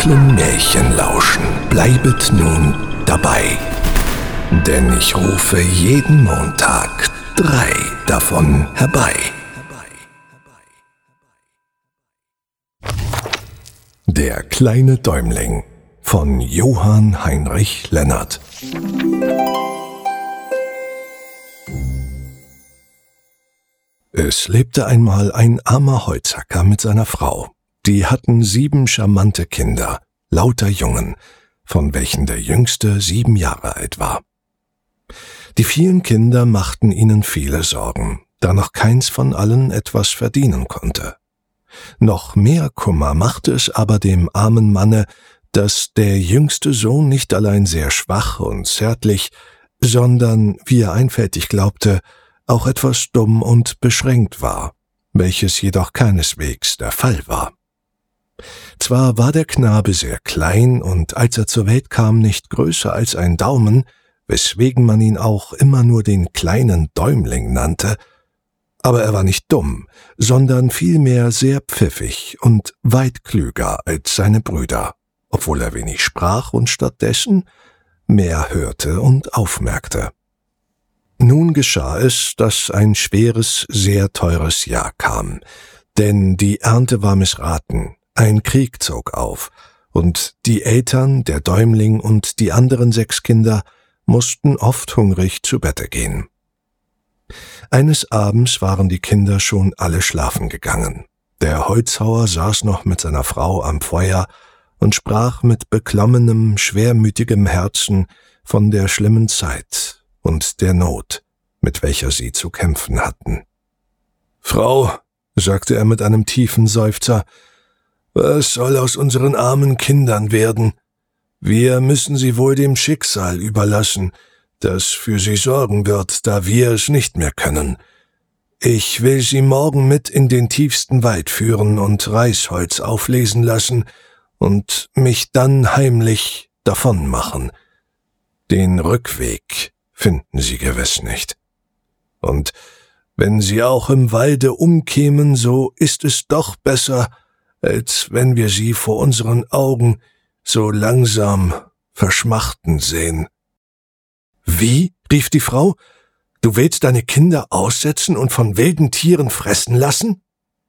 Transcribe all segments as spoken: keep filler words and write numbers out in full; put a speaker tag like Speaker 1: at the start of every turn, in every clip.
Speaker 1: dunklen Märchen lauschen, bleibet nun dabei. Denn ich rufe jeden Montag drei davon herbei. Der kleine Däumling von Johann Heinrich Lennart. Es lebte einmal ein armer Holzhacker mit seiner Frau. Die hatten sieben charmante Kinder, lauter Jungen, von welchen der jüngste sieben Jahre alt war. Die vielen Kinder machten ihnen viele Sorgen, da noch keins von allen etwas verdienen konnte. Noch mehr Kummer machte es aber dem armen Manne, dass der jüngste Sohn nicht allein sehr schwach und zärtlich, sondern, wie er einfältig glaubte, auch etwas dumm und beschränkt war, welches jedoch keineswegs der Fall war. Zwar war der Knabe sehr klein und als er zur Welt kam nicht größer als ein Daumen, weswegen man ihn auch immer nur den kleinen Däumling nannte, aber er war nicht dumm, sondern vielmehr sehr pfiffig und weit klüger als seine Brüder, obwohl er wenig sprach und stattdessen mehr hörte und aufmerkte. Nun geschah es, dass ein schweres, sehr teures Jahr kam, denn die Ernte war missraten, ein Krieg zog auf, und die Eltern, der Däumling und die anderen sechs Kinder mussten oft hungrig zu Bette gehen. Eines Abends waren die Kinder schon alle schlafen gegangen. Der Holzhauer saß noch mit seiner Frau am Feuer und sprach mit beklommenem, schwermütigem Herzen von der schlimmen Zeit und der Not, mit welcher sie zu kämpfen hatten. »Frau«, sagte er mit einem tiefen Seufzer, »was soll aus unseren armen Kindern werden? Wir müssen sie wohl dem Schicksal überlassen, das für sie sorgen wird, da wir es nicht mehr können. Ich will sie morgen mit in den tiefsten Wald führen und Reisholz auflesen lassen und mich dann heimlich davon machen. Den Rückweg finden sie gewiss nicht. Und wenn sie auch im Walde umkämen, so ist es doch besser, als wenn wir sie vor unseren Augen so langsam verschmachten sehen.« »Wie?« rief die Frau. »Du willst deine Kinder aussetzen und von wilden Tieren fressen lassen?«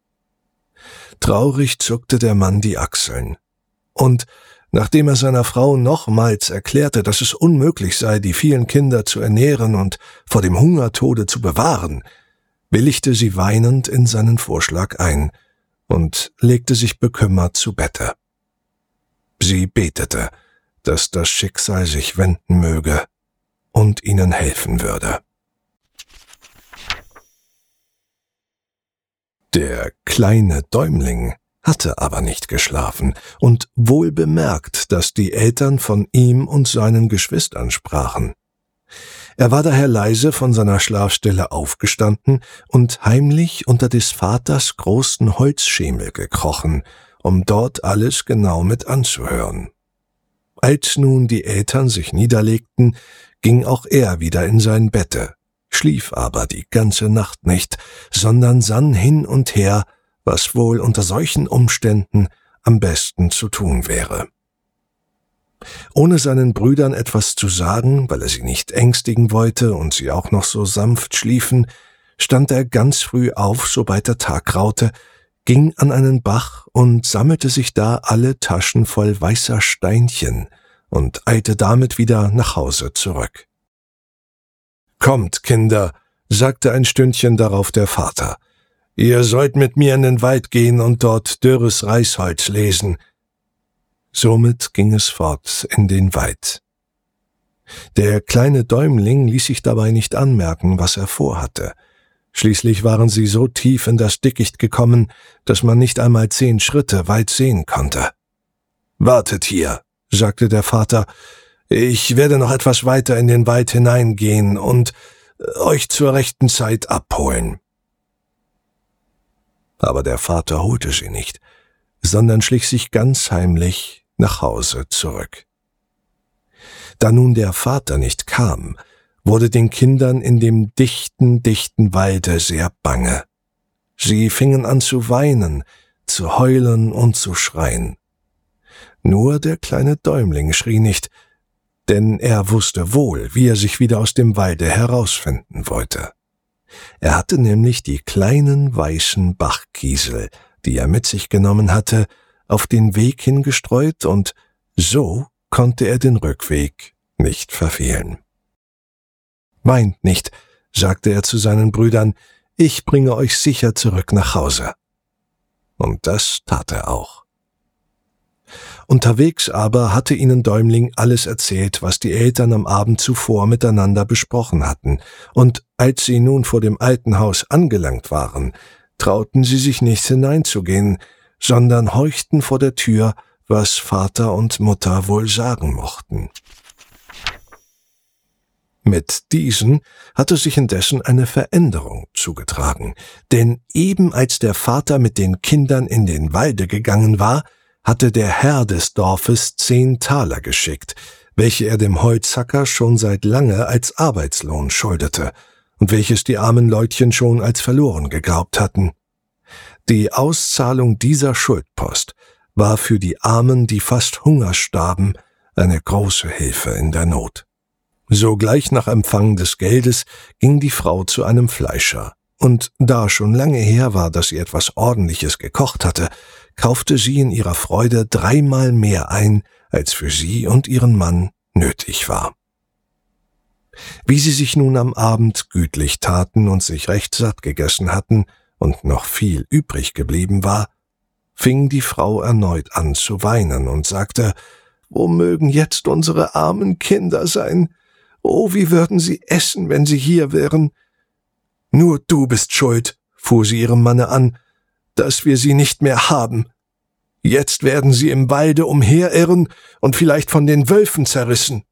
Speaker 1: Traurig zuckte der Mann die Achseln. Und nachdem er seiner Frau nochmals erklärte, dass es unmöglich sei, die vielen Kinder zu ernähren und vor dem Hungertode zu bewahren, willigte sie weinend in seinen Vorschlag ein und legte sich bekümmert zu Bette. Sie betete, dass das Schicksal sich wenden möge und ihnen helfen würde. Der kleine Däumling hatte aber nicht geschlafen und wohl bemerkt, dass die Eltern von ihm und seinen Geschwistern sprachen. Er war daher leise von seiner Schlafstelle aufgestanden und heimlich unter des Vaters großen Holzschemel gekrochen, um dort alles genau mit anzuhören. Als nun die Eltern sich niederlegten, ging auch er wieder in sein Bette, schlief aber die ganze Nacht nicht, sondern sann hin und her, was wohl unter solchen Umständen am besten zu tun wäre. Ohne seinen Brüdern etwas zu sagen, weil er sie nicht ängstigen wollte und sie auch noch so sanft schliefen, stand er ganz früh auf, sobald der Tag graute, ging an einen Bach und sammelte sich da alle Taschen voll weißer Steinchen und eilte damit wieder nach Hause zurück. »Kommt, Kinder«, sagte ein Stündchen darauf der Vater, »ihr sollt mit mir in den Wald gehen und dort dürres Reisholz lesen.« Somit ging es fort in den Wald. Der kleine Däumling ließ sich dabei nicht anmerken, was er vorhatte. Schließlich waren sie so tief in das Dickicht gekommen, dass man nicht einmal zehn Schritte weit sehen konnte. »Wartet hier«, sagte der Vater, »ich werde noch etwas weiter in den Wald hineingehen und euch zur rechten Zeit abholen.« Aber der Vater holte sie nicht, sondern schlich sich ganz heimlich nach Hause zurück. Da nun der Vater nicht kam, wurde den Kindern in dem dichten, dichten Walde sehr bange. Sie fingen an zu weinen, zu heulen und zu schreien. Nur der kleine Däumling schrie nicht, denn er wusste wohl, wie er sich wieder aus dem Walde herausfinden wollte. Er hatte nämlich die kleinen weißen Bachkiesel, die er mit sich genommen hatte, auf den Weg hingestreut, und so konnte er den Rückweg nicht verfehlen. »Weint nicht«, sagte er zu seinen Brüdern, »ich bringe euch sicher zurück nach Hause.« Und das tat er auch. Unterwegs aber hatte ihnen Däumling alles erzählt, was die Eltern am Abend zuvor miteinander besprochen hatten, und als sie nun vor dem alten Haus angelangt waren, trauten sie sich nicht hineinzugehen, sondern horchten vor der Tür, was Vater und Mutter wohl sagen mochten. Mit diesen hatte sich indessen eine Veränderung zugetragen, denn eben als der Vater mit den Kindern in den Walde gegangen war, hatte der Herr des Dorfes zehn Taler geschickt, welche er dem Holzhacker schon seit lange als Arbeitslohn schuldete und welches die armen Leutchen schon als verloren geglaubt hatten. Die Auszahlung dieser Schuldpost war für die Armen, die fast Hunger starben, eine große Hilfe in der Not. Sogleich nach Empfang des Geldes ging die Frau zu einem Fleischer, und da schon lange her war, dass sie etwas Ordentliches gekocht hatte, kaufte sie in ihrer Freude dreimal mehr ein, als für sie und ihren Mann nötig war. Wie sie sich nun am Abend gütlich taten und sich recht satt gegessen hatten und noch viel übrig geblieben war, fing die Frau erneut an zu weinen und sagte, »Wo mögen jetzt unsere armen Kinder sein? Oh, wie würden sie essen, wenn sie hier wären? Nur du bist schuld«, fuhr sie ihrem Manne an, »dass wir sie nicht mehr haben. Jetzt werden sie im Walde umherirren und vielleicht von den Wölfen zerrissen.«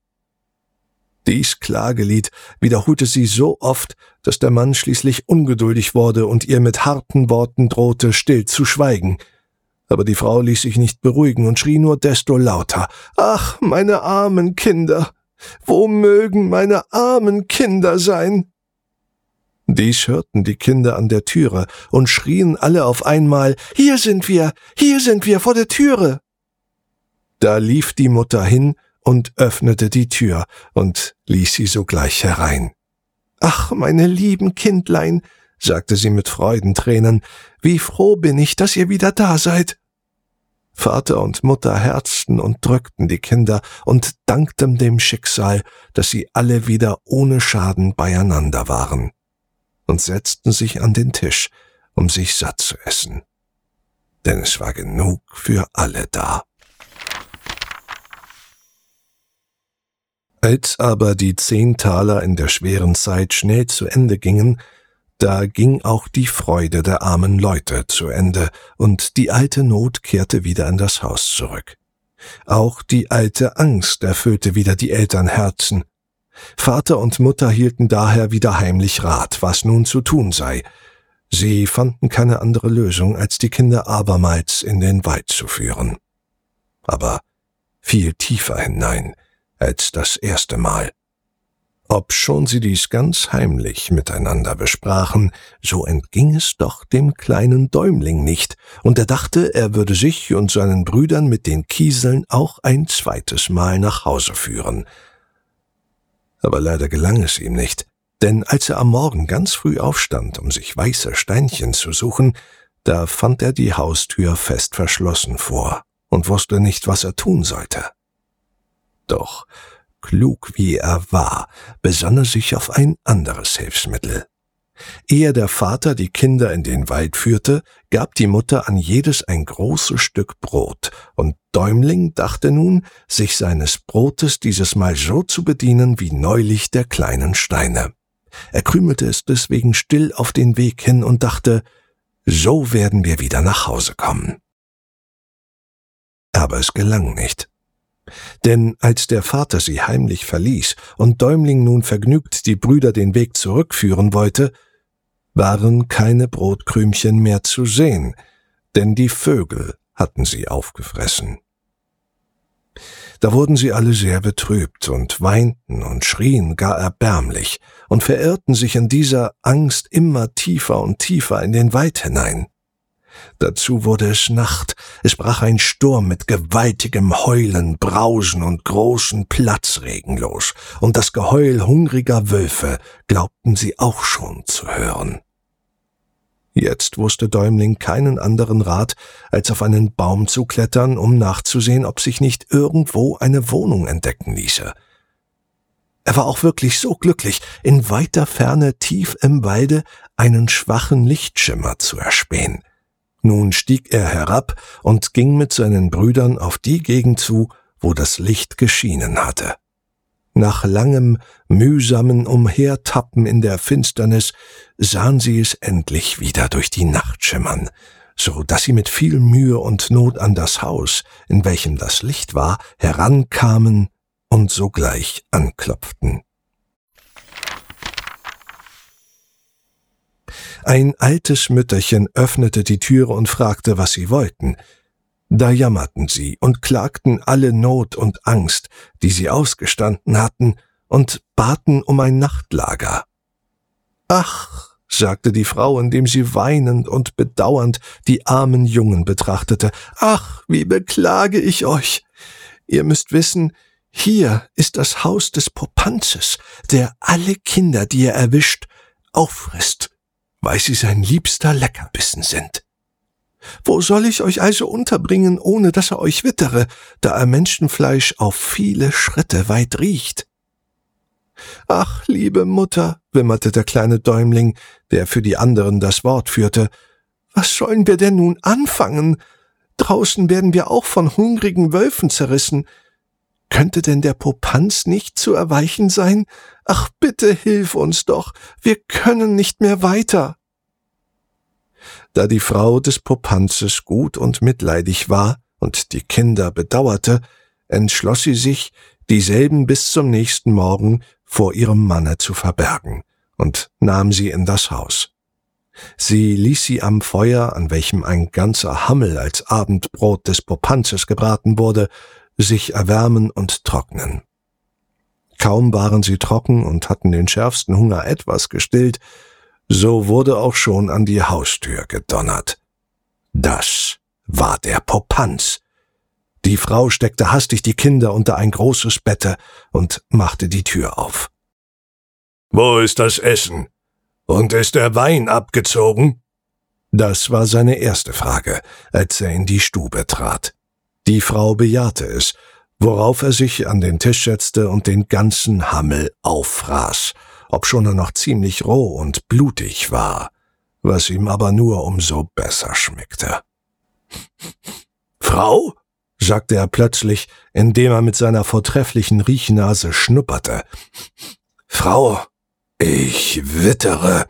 Speaker 1: Dies Klagelied wiederholte sie so oft, dass der Mann schließlich ungeduldig wurde und ihr mit harten Worten drohte, still zu schweigen. Aber die Frau ließ sich nicht beruhigen und schrie nur desto lauter, »Ach, meine armen Kinder! Wo mögen meine armen Kinder sein?« Dies hörten die Kinder an der Türe und schrien alle auf einmal, »Hier sind wir, hier sind wir vor der Türe!« Da lief die Mutter hin und öffnete die Tür und ließ sie sogleich herein. »Ach, meine lieben Kindlein«, sagte sie mit Freudentränen, »wie froh bin ich, dass ihr wieder da seid.« Vater und Mutter herzten und drückten die Kinder und dankten dem Schicksal, dass sie alle wieder ohne Schaden beieinander waren, und setzten sich an den Tisch, um sich satt zu essen. Denn es war genug für alle da. Als aber die zehn Taler in der schweren Zeit schnell zu Ende gingen, da ging auch die Freude der armen Leute zu Ende, und die alte Not kehrte wieder in das Haus zurück. Auch die alte Angst erfüllte wieder die Elternherzen. Vater und Mutter hielten daher wieder heimlich Rat, was nun zu tun sei. Sie fanden keine andere Lösung, als die Kinder abermals in den Wald zu führen. Aber viel tiefer hinein als das erste Mal. Obschon sie dies ganz heimlich miteinander besprachen, so entging es doch dem kleinen Däumling nicht, und er dachte, er würde sich und seinen Brüdern mit den Kieseln auch ein zweites Mal nach Hause führen. Aber leider gelang es ihm nicht, denn als er am Morgen ganz früh aufstand, um sich weiße Steinchen zu suchen, da fand er die Haustür fest verschlossen vor und wusste nicht, was er tun sollte. Doch klug wie er war, besann er sich auf ein anderes Hilfsmittel. Ehe der Vater die Kinder in den Wald führte, gab die Mutter an jedes ein großes Stück Brot, und Däumling dachte nun, sich seines Brotes dieses Mal so zu bedienen wie neulich der kleinen Steine. Er krümelte es deswegen still auf den Weg hin und dachte, so werden wir wieder nach Hause kommen. Aber es gelang nicht. Denn als der Vater sie heimlich verließ und Däumling nun vergnügt die Brüder den Weg zurückführen wollte, waren keine Brotkrümchen mehr zu sehen, denn die Vögel hatten sie aufgefressen. Da wurden sie alle sehr betrübt und weinten und schrien gar erbärmlich und verirrten sich in dieser Angst immer tiefer und tiefer in den Wald hinein. Dazu wurde es Nacht, es brach ein Sturm mit gewaltigem Heulen, Brausen und großen Platzregen los, und das Geheul hungriger Wölfe glaubten sie auch schon zu hören. Jetzt wusste Däumling keinen anderen Rat, als auf einen Baum zu klettern, um nachzusehen, ob sich nicht irgendwo eine Wohnung entdecken ließe. Er war auch wirklich so glücklich, in weiter Ferne tief im Walde einen schwachen Lichtschimmer zu erspähen. Nun stieg er herab und ging mit seinen Brüdern auf die Gegend zu, wo das Licht geschienen hatte. Nach langem, mühsamen Umhertappen in der Finsternis sahen sie es endlich wieder durch die Nacht schimmern, so dass sie mit viel Mühe und Not an das Haus, in welchem das Licht war, herankamen und sogleich anklopften. Ein altes Mütterchen öffnete die Türe und fragte, was sie wollten. Da jammerten sie und klagten alle Not und Angst, die sie ausgestanden hatten, und baten um ein Nachtlager. »Ach«, sagte die Frau, indem sie weinend und bedauernd die armen Jungen betrachtete, »ach, wie beklage ich euch! Ihr müsst wissen, hier ist das Haus des Popanzes, der alle Kinder, die er erwischt, auffrisst, weil sie sein liebster Leckerbissen sind. Wo soll ich euch also unterbringen, ohne dass er euch wittere, da er Menschenfleisch auf viele Schritte weit riecht?« »Ach, liebe Mutter«, wimmerte der kleine Däumling, der für die anderen das Wort führte, »was sollen wir denn nun anfangen? Draußen werden wir auch von hungrigen Wölfen zerrissen. Könnte denn der Popanz nicht zu erweichen sein? Ach, bitte hilf uns doch, wir können nicht mehr weiter.« Da die Frau des Popanzes gut und mitleidig war und die Kinder bedauerte, entschloss sie sich, dieselben bis zum nächsten Morgen vor ihrem Manne zu verbergen, und nahm sie in das Haus. Sie ließ sie am Feuer, an welchem ein ganzer Hammel als Abendbrot des Popanzes gebraten wurde, sich erwärmen und trocknen. Kaum waren sie trocken und hatten den schärfsten Hunger etwas gestillt, so wurde auch schon an die Haustür gedonnert. Das war der Popanz. Die Frau steckte hastig die Kinder unter ein großes Bette und machte die Tür auf. »Wo ist das Essen? Und ist der Wein abgezogen?« Das war seine erste Frage, als er in die Stube trat. Die Frau bejahte es, worauf er sich an den Tisch setzte und den ganzen Hammel auffraß, obschon er noch ziemlich roh und blutig war, was ihm aber nur umso besser schmeckte. »Frau«, sagte er plötzlich, indem er mit seiner vortrefflichen Riechnase schnupperte, »Frau, ich wittere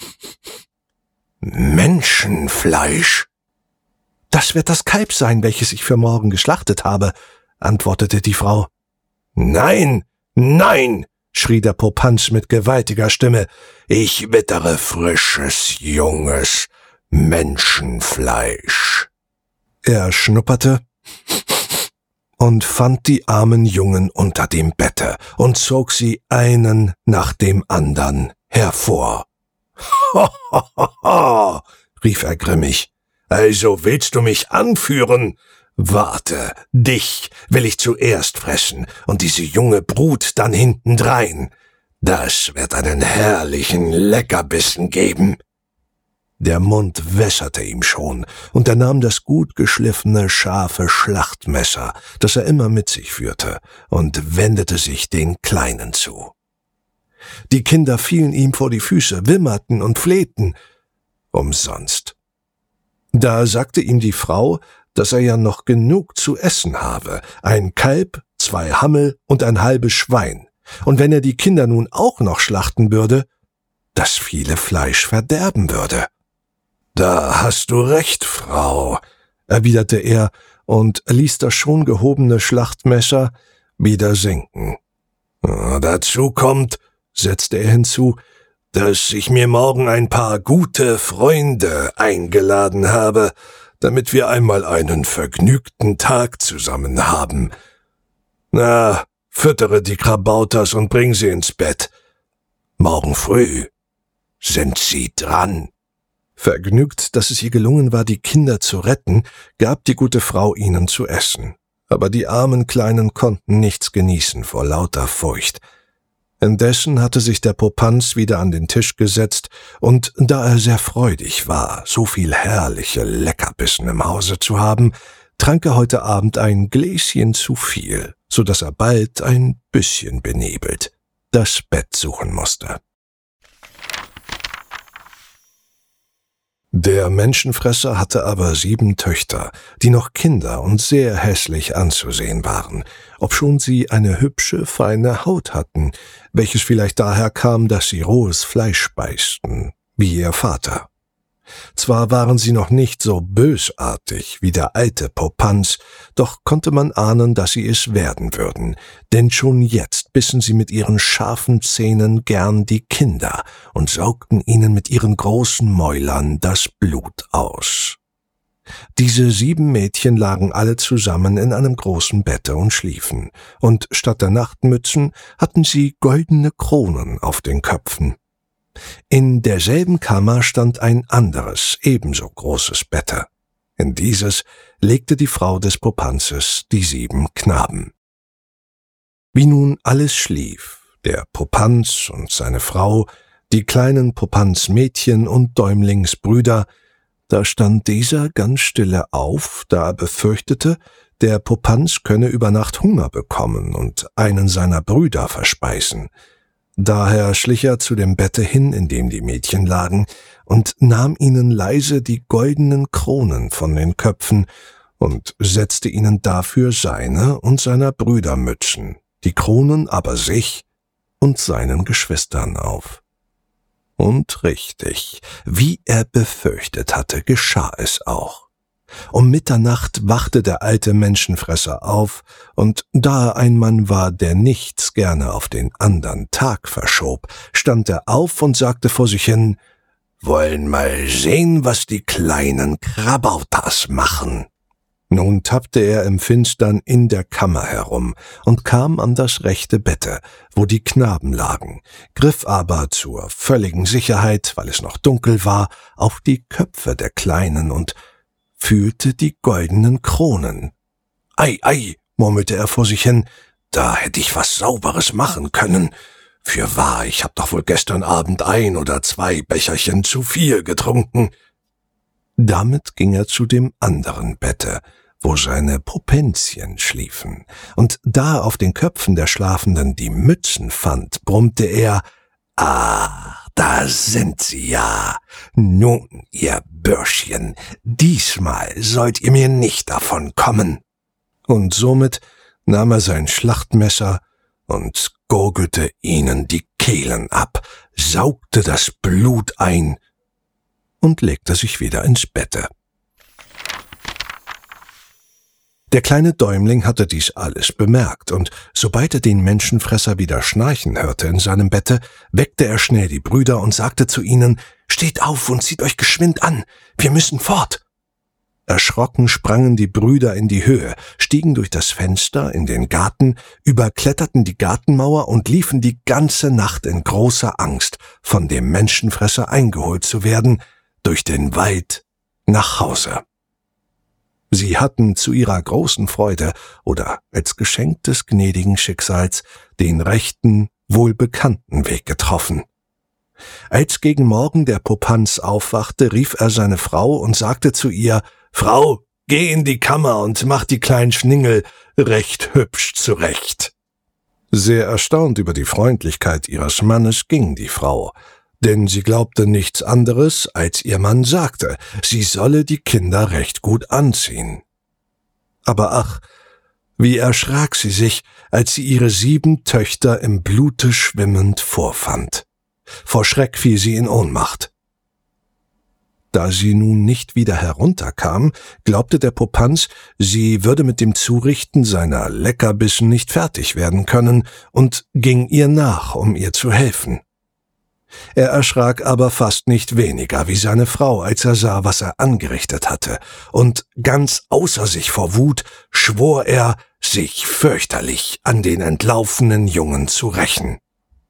Speaker 1: Menschenfleisch.« »Das wird das Kalb sein, welches ich für morgen geschlachtet habe«, antwortete die Frau. »Nein, nein«, schrie der Popanz mit gewaltiger Stimme, »ich wittere frisches, junges Menschenfleisch.« Er schnupperte und fand die armen Jungen unter dem Bette und zog sie einen nach dem andern hervor. »Ha, ha, ha, ha«, rief er grimmig, »also willst du mich anführen? Warte, dich will ich zuerst fressen und diese junge Brut dann hintendrein. Das wird einen herrlichen Leckerbissen geben.« Der Mund wässerte ihm schon, und er nahm das gut geschliffene, scharfe Schlachtmesser, das er immer mit sich führte, und wendete sich den Kleinen zu. Die Kinder fielen ihm vor die Füße, wimmerten und flehten. Umsonst. Da sagte ihm die Frau, dass er ja noch genug zu essen habe, ein Kalb, zwei Hammel und ein halbes Schwein, und wenn er die Kinder nun auch noch schlachten würde, das viele Fleisch verderben würde. »Da hast du recht, Frau«, erwiderte er und ließ das schon gehobene Schlachtmesser wieder sinken. »Dazu kommt«, setzte er hinzu, »dass ich mir morgen ein paar gute Freunde eingeladen habe, damit wir einmal einen vergnügten Tag zusammen haben. Na, füttere die Krabauters und bring sie ins Bett. Morgen früh sind sie dran. Vergnügt, dass es ihr gelungen war, die Kinder zu retten, gab die gute Frau ihnen zu essen. Aber die armen Kleinen konnten nichts genießen vor lauter Furcht. Indessen hatte sich der Popanz wieder an den Tisch gesetzt, und da er sehr freudig war, so viel herrliche Leckerbissen im Hause zu haben, trank er heute Abend ein Gläschen zu viel, so dass er bald ein bisschen benebelt das Bett suchen musste. Der Menschenfresser hatte aber sieben Töchter, die noch Kinder und sehr hässlich anzusehen waren, obschon sie eine hübsche, feine Haut hatten, welches vielleicht daher kam, dass sie rohes Fleisch speisten, wie ihr Vater. Zwar waren sie noch nicht so bösartig wie der alte Popanz, doch konnte man ahnen, dass sie es werden würden, denn schon jetzt bissen sie mit ihren scharfen Zähnen gern die Kinder und saugten ihnen mit ihren großen Mäulern das Blut aus. Diese sieben Mädchen lagen alle zusammen in einem großen Bette und schliefen, und statt der Nachtmützen hatten sie goldene Kronen auf den Köpfen. In derselben Kammer stand ein anderes, ebenso großes Bette. In dieses legte die Frau des Popanzes die sieben Knaben. Wie nun alles schlief, der Popanz und seine Frau, die kleinen Popanz-Mädchen und Däumlingsbrüder, da stand dieser ganz stille auf, da er befürchtete, der Popanz könne über Nacht Hunger bekommen und einen seiner Brüder verspeisen. Daher schlich er zu dem Bette hin, in dem die Mädchen lagen, und nahm ihnen leise die goldenen Kronen von den Köpfen und setzte ihnen dafür seine und seiner Brüder Mützen, die Kronen aber sich und seinen Geschwistern auf. Und richtig, wie er befürchtet hatte, geschah es auch. Um Mitternacht wachte der alte Menschenfresser auf, und da er ein Mann war, der nichts gerne auf den andern Tag verschob, stand er auf und sagte vor sich hin: »Wollen mal sehen, was die kleinen Krabautas machen.« Nun tappte er im Finstern in der Kammer herum und kam an das rechte Bette, wo die Knaben lagen, griff aber zur völligen Sicherheit, weil es noch dunkel war, auf die Köpfe der Kleinen und fühlte die goldenen Kronen. »Ei, ei«, murmelte er vor sich hin, »da hätte ich was Sauberes machen können. Fürwahr, ich hab doch wohl gestern Abend ein oder zwei Becherchen zu viel getrunken.« Damit ging er zu dem anderen Bette, wo seine Popenzchen schliefen, und da er auf den Köpfen der Schlafenden die Mützen fand, brummte er: »Ah, da sind sie ja. Nun, ihr Bürschchen, diesmal sollt ihr mir nicht davon kommen.« Und somit nahm er sein Schlachtmesser und gurgelte ihnen die Kehlen ab, saugte das Blut ein und legte sich wieder ins Bette. Der kleine Däumling hatte dies alles bemerkt, und sobald er den Menschenfresser wieder schnarchen hörte in seinem Bette, weckte er schnell die Brüder und sagte zu ihnen: »Steht auf und zieht euch geschwind an, wir müssen fort.« Erschrocken sprangen die Brüder in die Höhe, stiegen durch das Fenster in den Garten, überkletterten die Gartenmauer und liefen die ganze Nacht in großer Angst, von dem Menschenfresser eingeholt zu werden, durch den Wald nach Hause. Sie hatten zu ihrer großen Freude oder als Geschenk des gnädigen Schicksals den rechten, wohlbekannten Weg getroffen. Als gegen Morgen der Popanz aufwachte, rief er seine Frau und sagte zu ihr: »Frau, geh in die Kammer und mach die kleinen Schningel recht hübsch zurecht.« Sehr erstaunt über die Freundlichkeit ihres Mannes ging die Frau, denn sie glaubte nichts anderes, als ihr Mann sagte, sie solle die Kinder recht gut anziehen. Aber ach, wie erschrak sie sich, als sie ihre sieben Töchter im Blute schwimmend vorfand. Vor Schreck fiel sie in Ohnmacht. Da sie nun nicht wieder herunterkam, glaubte der Popanz, sie würde mit dem Zurichten seiner Leckerbissen nicht fertig werden können, und ging ihr nach, um ihr zu helfen. Er erschrak aber fast nicht weniger wie seine Frau, als er sah, was er angerichtet hatte, und ganz außer sich vor Wut schwor er, sich fürchterlich an den entlaufenen Jungen zu rächen.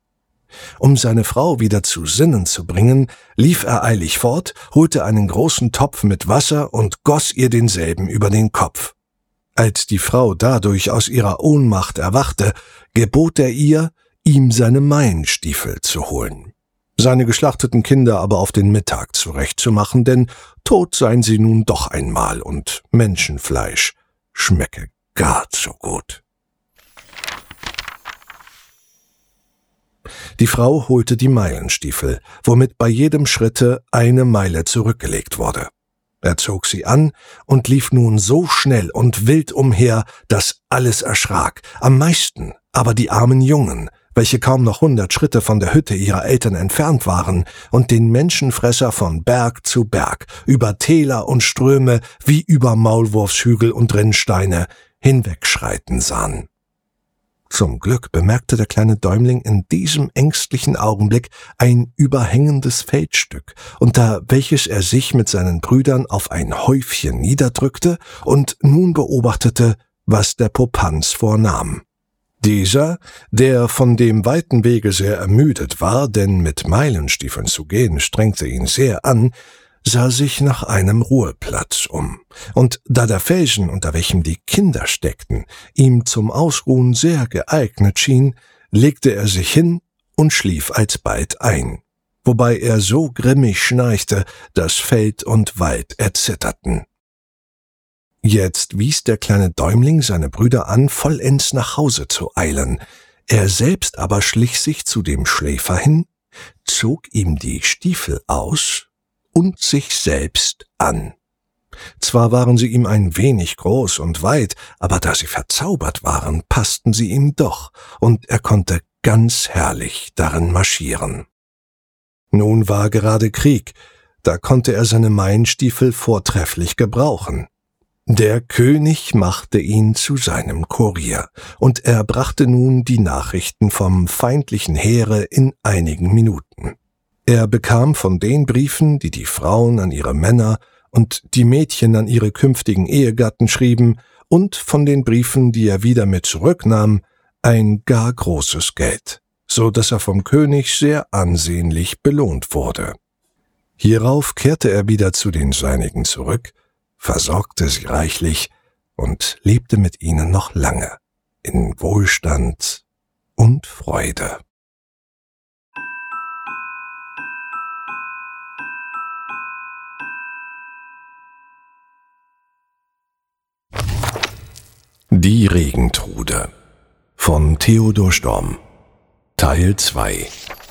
Speaker 1: Um seine Frau wieder zu Sinnen zu bringen, lief er eilig fort, holte einen großen Topf mit Wasser und goss ihr denselben über den Kopf. Als die Frau dadurch aus ihrer Ohnmacht erwachte, gebot er ihr, ihm seine Meilenstiefel zu holen. Seine geschlachteten Kinder aber auf den Mittag zurechtzumachen, denn tot seien sie nun doch einmal und Menschenfleisch schmecke gar zu gut. Die Frau holte die Meilenstiefel, womit bei jedem Schritte eine Meile zurückgelegt wurde. Er zog sie an und lief nun so schnell und wild umher, dass alles erschrak, am meisten aber die armen Jungen, welche kaum noch hundert Schritte von der Hütte ihrer Eltern entfernt waren und den Menschenfresser von Berg zu Berg, über Täler und Ströme wie über Maulwurfshügel und Rinnsteine hinwegschreiten sahen. Zum Glück bemerkte der kleine Däumling in diesem ängstlichen Augenblick ein überhängendes Feldstück, unter welches er sich mit seinen Brüdern auf ein Häufchen niederdrückte und nun beobachtete, was der Popanz vornahm. Dieser, der von dem weiten Wege sehr ermüdet war, denn mit Meilenstiefeln zu gehen strengte ihn sehr an, sah sich nach einem Ruheplatz um, und da der Felsen, unter welchem die Kinder steckten, ihm zum Ausruhen sehr geeignet schien, legte er sich hin und schlief alsbald ein, wobei er so grimmig schnarchte, dass Feld und Wald erzitterten. Jetzt wies der kleine Däumling seine Brüder an, vollends nach Hause zu eilen, er selbst aber schlich sich zu dem Schläfer hin, zog ihm die Stiefel aus und sich selbst an. Zwar waren sie ihm ein wenig groß und weit, aber da sie verzaubert waren, passten sie ihm doch, und er konnte ganz herrlich darin marschieren. Nun war gerade Krieg, da konnte er seine Meilenstiefel vortrefflich gebrauchen. Der König machte ihn zu seinem Kurier, und er brachte nun die Nachrichten vom feindlichen Heere in einigen Minuten. Er bekam von den Briefen, die die Frauen an ihre Männer und die Mädchen an ihre künftigen Ehegatten schrieben, und von den Briefen, die er wieder mit zurücknahm, ein gar großes Geld, so dass er vom König sehr ansehnlich belohnt wurde. Hierauf kehrte er wieder zu den Seinigen zurück, versorgte sie reichlich und lebte mit ihnen noch lange in Wohlstand und Freude. Die Regentrude von Theodor Storm Teil zwei.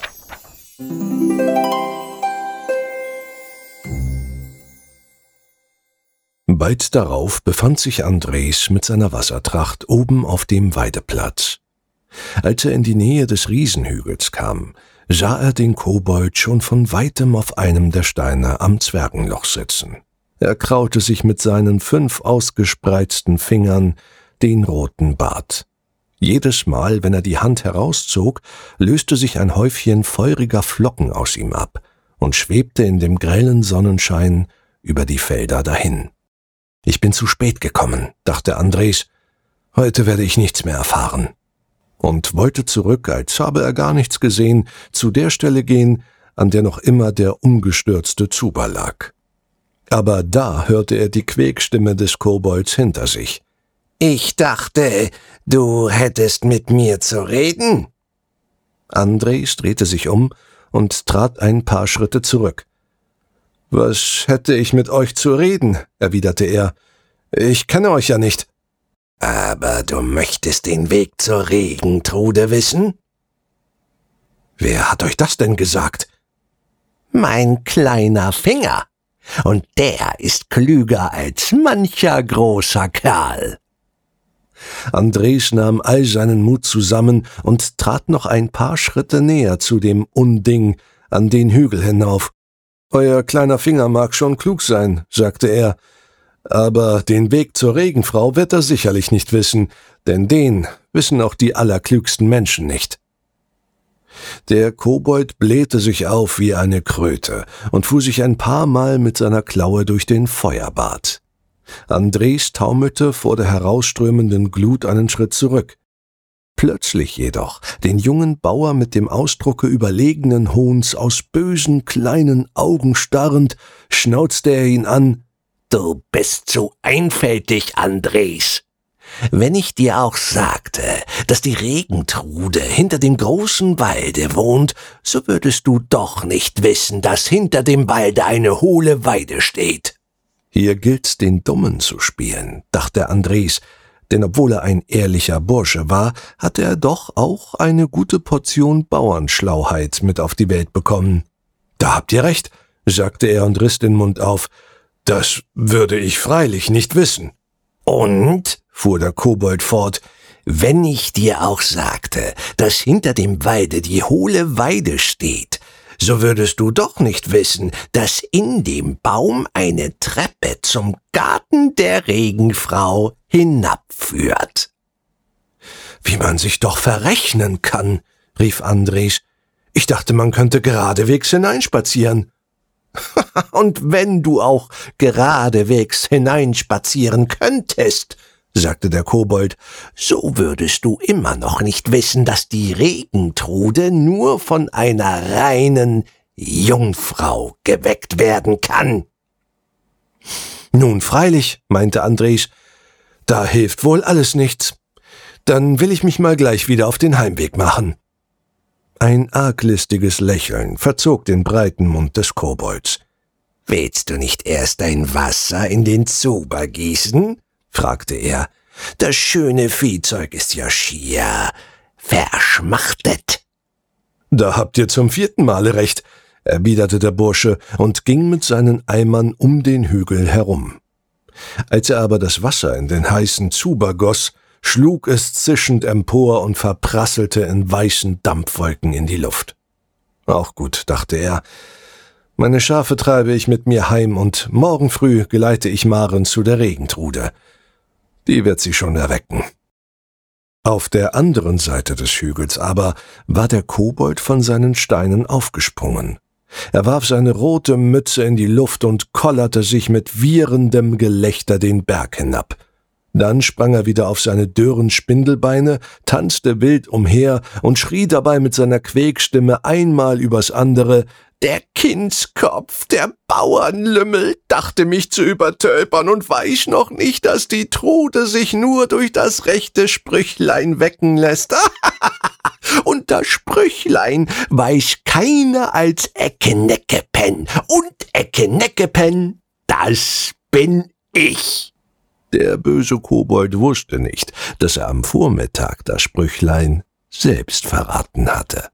Speaker 1: Bald darauf befand sich Andres mit seiner Wassertracht oben auf dem Weideplatz. Als er in die Nähe des Riesenhügels kam, sah er den Kobold schon von weitem auf einem der Steine am Zwergenloch sitzen. Er kraute sich mit seinen fünf ausgespreizten Fingern den roten Bart. Jedes Mal, wenn er die Hand herauszog, löste sich ein Häufchen feuriger Flocken aus ihm ab und schwebte in dem grellen Sonnenschein über die Felder dahin. »Ich bin zu spät gekommen«, dachte Andres, »heute werde ich nichts mehr erfahren«, und wollte zurück, als habe er gar nichts gesehen, zu der Stelle gehen, an der noch immer der umgestürzte Zuber lag. Aber da hörte er die Quäkstimme des Kobolds hinter sich. »Ich dachte, du hättest mit mir zu reden?« Andres drehte sich um und trat ein paar Schritte zurück. »Was hätte ich mit euch zu reden?« erwiderte er. »Ich kenne euch ja nicht.« »Aber du möchtest den Weg zur Regentrude wissen?« »Wer hat euch das denn gesagt?« »Mein kleiner Finger. Und der ist klüger als mancher großer Kerl.« Andres nahm all seinen Mut zusammen und trat noch ein paar Schritte näher zu dem Unding an den Hügel hinauf. »Euer kleiner Finger mag schon klug sein«, sagte er, »aber den Weg zur Regenfrau wird er sicherlich nicht wissen, denn den wissen auch die allerklügsten Menschen nicht.« Der Kobold blähte sich auf wie eine Kröte und fuhr sich ein paar Mal mit seiner Klaue durch den Feuerbart. Andres taumelte vor der herausströmenden Glut einen Schritt zurück. Plötzlich jedoch, den jungen Bauer mit dem Ausdrucke überlegenen Hohns aus bösen kleinen Augen starrend, schnauzte er ihn an: »Du bist zu einfältig, Andres. Wenn ich dir auch sagte, dass die Regentrude hinter dem großen Walde wohnt, so würdest du doch nicht wissen, dass hinter dem Walde eine hohle Weide steht.« Hier gilt's, den Dummen zu spielen, dachte Andres, denn obwohl er ein ehrlicher Bursche war, hatte er doch auch eine gute Portion Bauernschlauheit mit auf die Welt bekommen. »Da habt ihr recht«, sagte er und riss den Mund auf, »das würde ich freilich nicht wissen.« »Und«, fuhr der Kobold fort, »wenn ich dir auch sagte, dass hinter dem Walde die hohle Weide steht, so würdest du doch nicht wissen, dass in dem Baum eine Treppe zum Garten der Regenfrau hinabführt.« »Wie man sich doch verrechnen kann«, rief Andres. »Ich dachte, man könnte geradewegs hineinspazieren.« »Und wenn du auch geradewegs hineinspazieren könntest«, sagte der Kobold, »so würdest du immer noch nicht wissen, dass die Regentrude nur von einer reinen Jungfrau geweckt werden kann.« »Nun freilich«, meinte Andres, »da hilft wohl alles nichts. Dann will ich mich mal gleich wieder auf den Heimweg machen.« Ein arglistiges Lächeln verzog den breiten Mund des Kobolds. »Willst du nicht erst dein Wasser in den Zuber gießen?« fragte er. »Das schöne Viehzeug ist ja schier verschmachtet.« »Da habt ihr zum vierten Male recht«, erwiderte der Bursche und ging mit seinen Eimern um den Hügel herum. Als er aber das Wasser in den heißen Zuber goss, schlug es zischend empor und verprasselte in weißen Dampfwolken in die Luft. »Auch gut«, dachte er, »meine Schafe treibe ich mit mir heim und morgen früh geleite ich Maren zu der Regentrude. Die wird sie schon erwecken.« Auf der anderen Seite des Hügels aber war der Kobold von seinen Steinen aufgesprungen. Er warf seine rote Mütze in die Luft und kollerte sich mit wieherndem Gelächter den Berg hinab. Dann sprang er wieder auf seine dürren Spindelbeine, tanzte wild umher und schrie dabei mit seiner Quäkstimme einmal übers andere: »Der Kindskopf, der Bauernlümmel, dachte mich zu übertölpern und weiß noch nicht, dass die Trude sich nur durch das rechte Sprüchlein wecken lässt. Und das Sprüchlein weiß keiner als Eckeneckepen. Und Eckeneckepen, das bin ich.« Der böse Kobold wusste nicht, dass er am Vormittag das Sprüchlein selbst verraten hatte.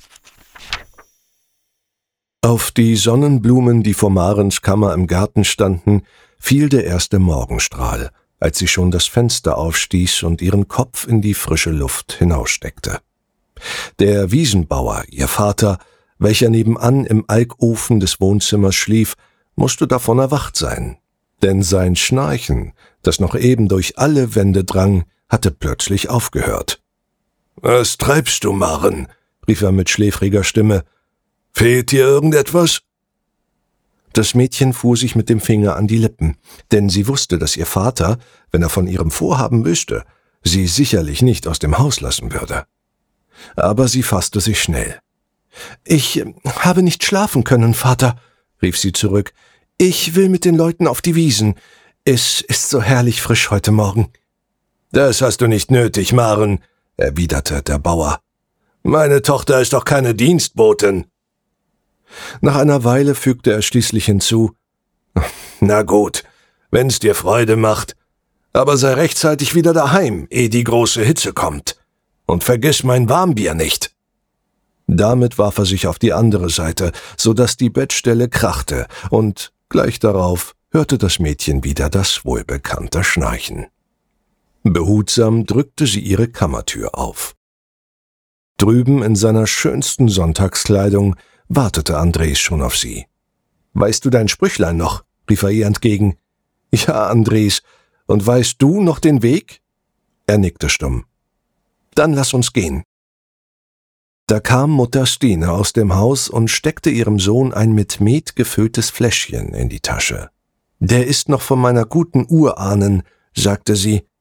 Speaker 1: Auf die Sonnenblumen, die vor Marens Kammer im Garten standen, fiel der erste Morgenstrahl, als sie schon das Fenster aufstieß und ihren Kopf in die frische Luft hinaussteckte. Der Wiesenbauer, ihr Vater, welcher nebenan im Alkofen des Wohnzimmers schlief, musste davon erwacht sein, denn sein Schnarchen, das noch eben durch alle Wände drang, hatte plötzlich aufgehört. »Was treibst du, Maren?« rief er mit schläfriger Stimme. »Fehlt dir irgendetwas?« Das Mädchen fuhr sich mit dem Finger an die Lippen, denn sie wusste, dass ihr Vater, wenn er von ihrem Vorhaben wüsste, sie sicherlich nicht aus dem Haus lassen würde. Aber sie fasste sich schnell. »Ich habe nicht schlafen können, Vater«, rief sie zurück. »Ich will mit den Leuten auf die Wiesen. Es ist so herrlich frisch heute Morgen.« »Das hast du nicht nötig, Maren«, erwiderte der Bauer. »Meine Tochter ist doch keine Dienstbotin.« Nach einer Weile fügte er schließlich hinzu: »Na gut, wenn's dir Freude macht, aber sei rechtzeitig wieder daheim, ehe die große Hitze kommt. Und vergiss mein Warmbier nicht.« Damit warf er sich auf die andere Seite, so dass die Bettstelle krachte, und gleich darauf hörte das Mädchen wieder das wohlbekannte Schnarchen. Behutsam drückte sie ihre Kammertür auf. Drüben in seiner schönsten Sonntagskleidung wartete Andres schon auf sie. »Weißt du dein Sprüchlein noch?« rief er ihr entgegen. »Ja, Andres, und weißt du noch den Weg?« Er nickte stumm. »Dann lass uns gehen.« Da kam Mutter Stine aus dem Haus und steckte ihrem Sohn ein mit Met gefülltes Fläschchen in die Tasche. »Der ist noch von meiner guten Urahnen«, sagte sie.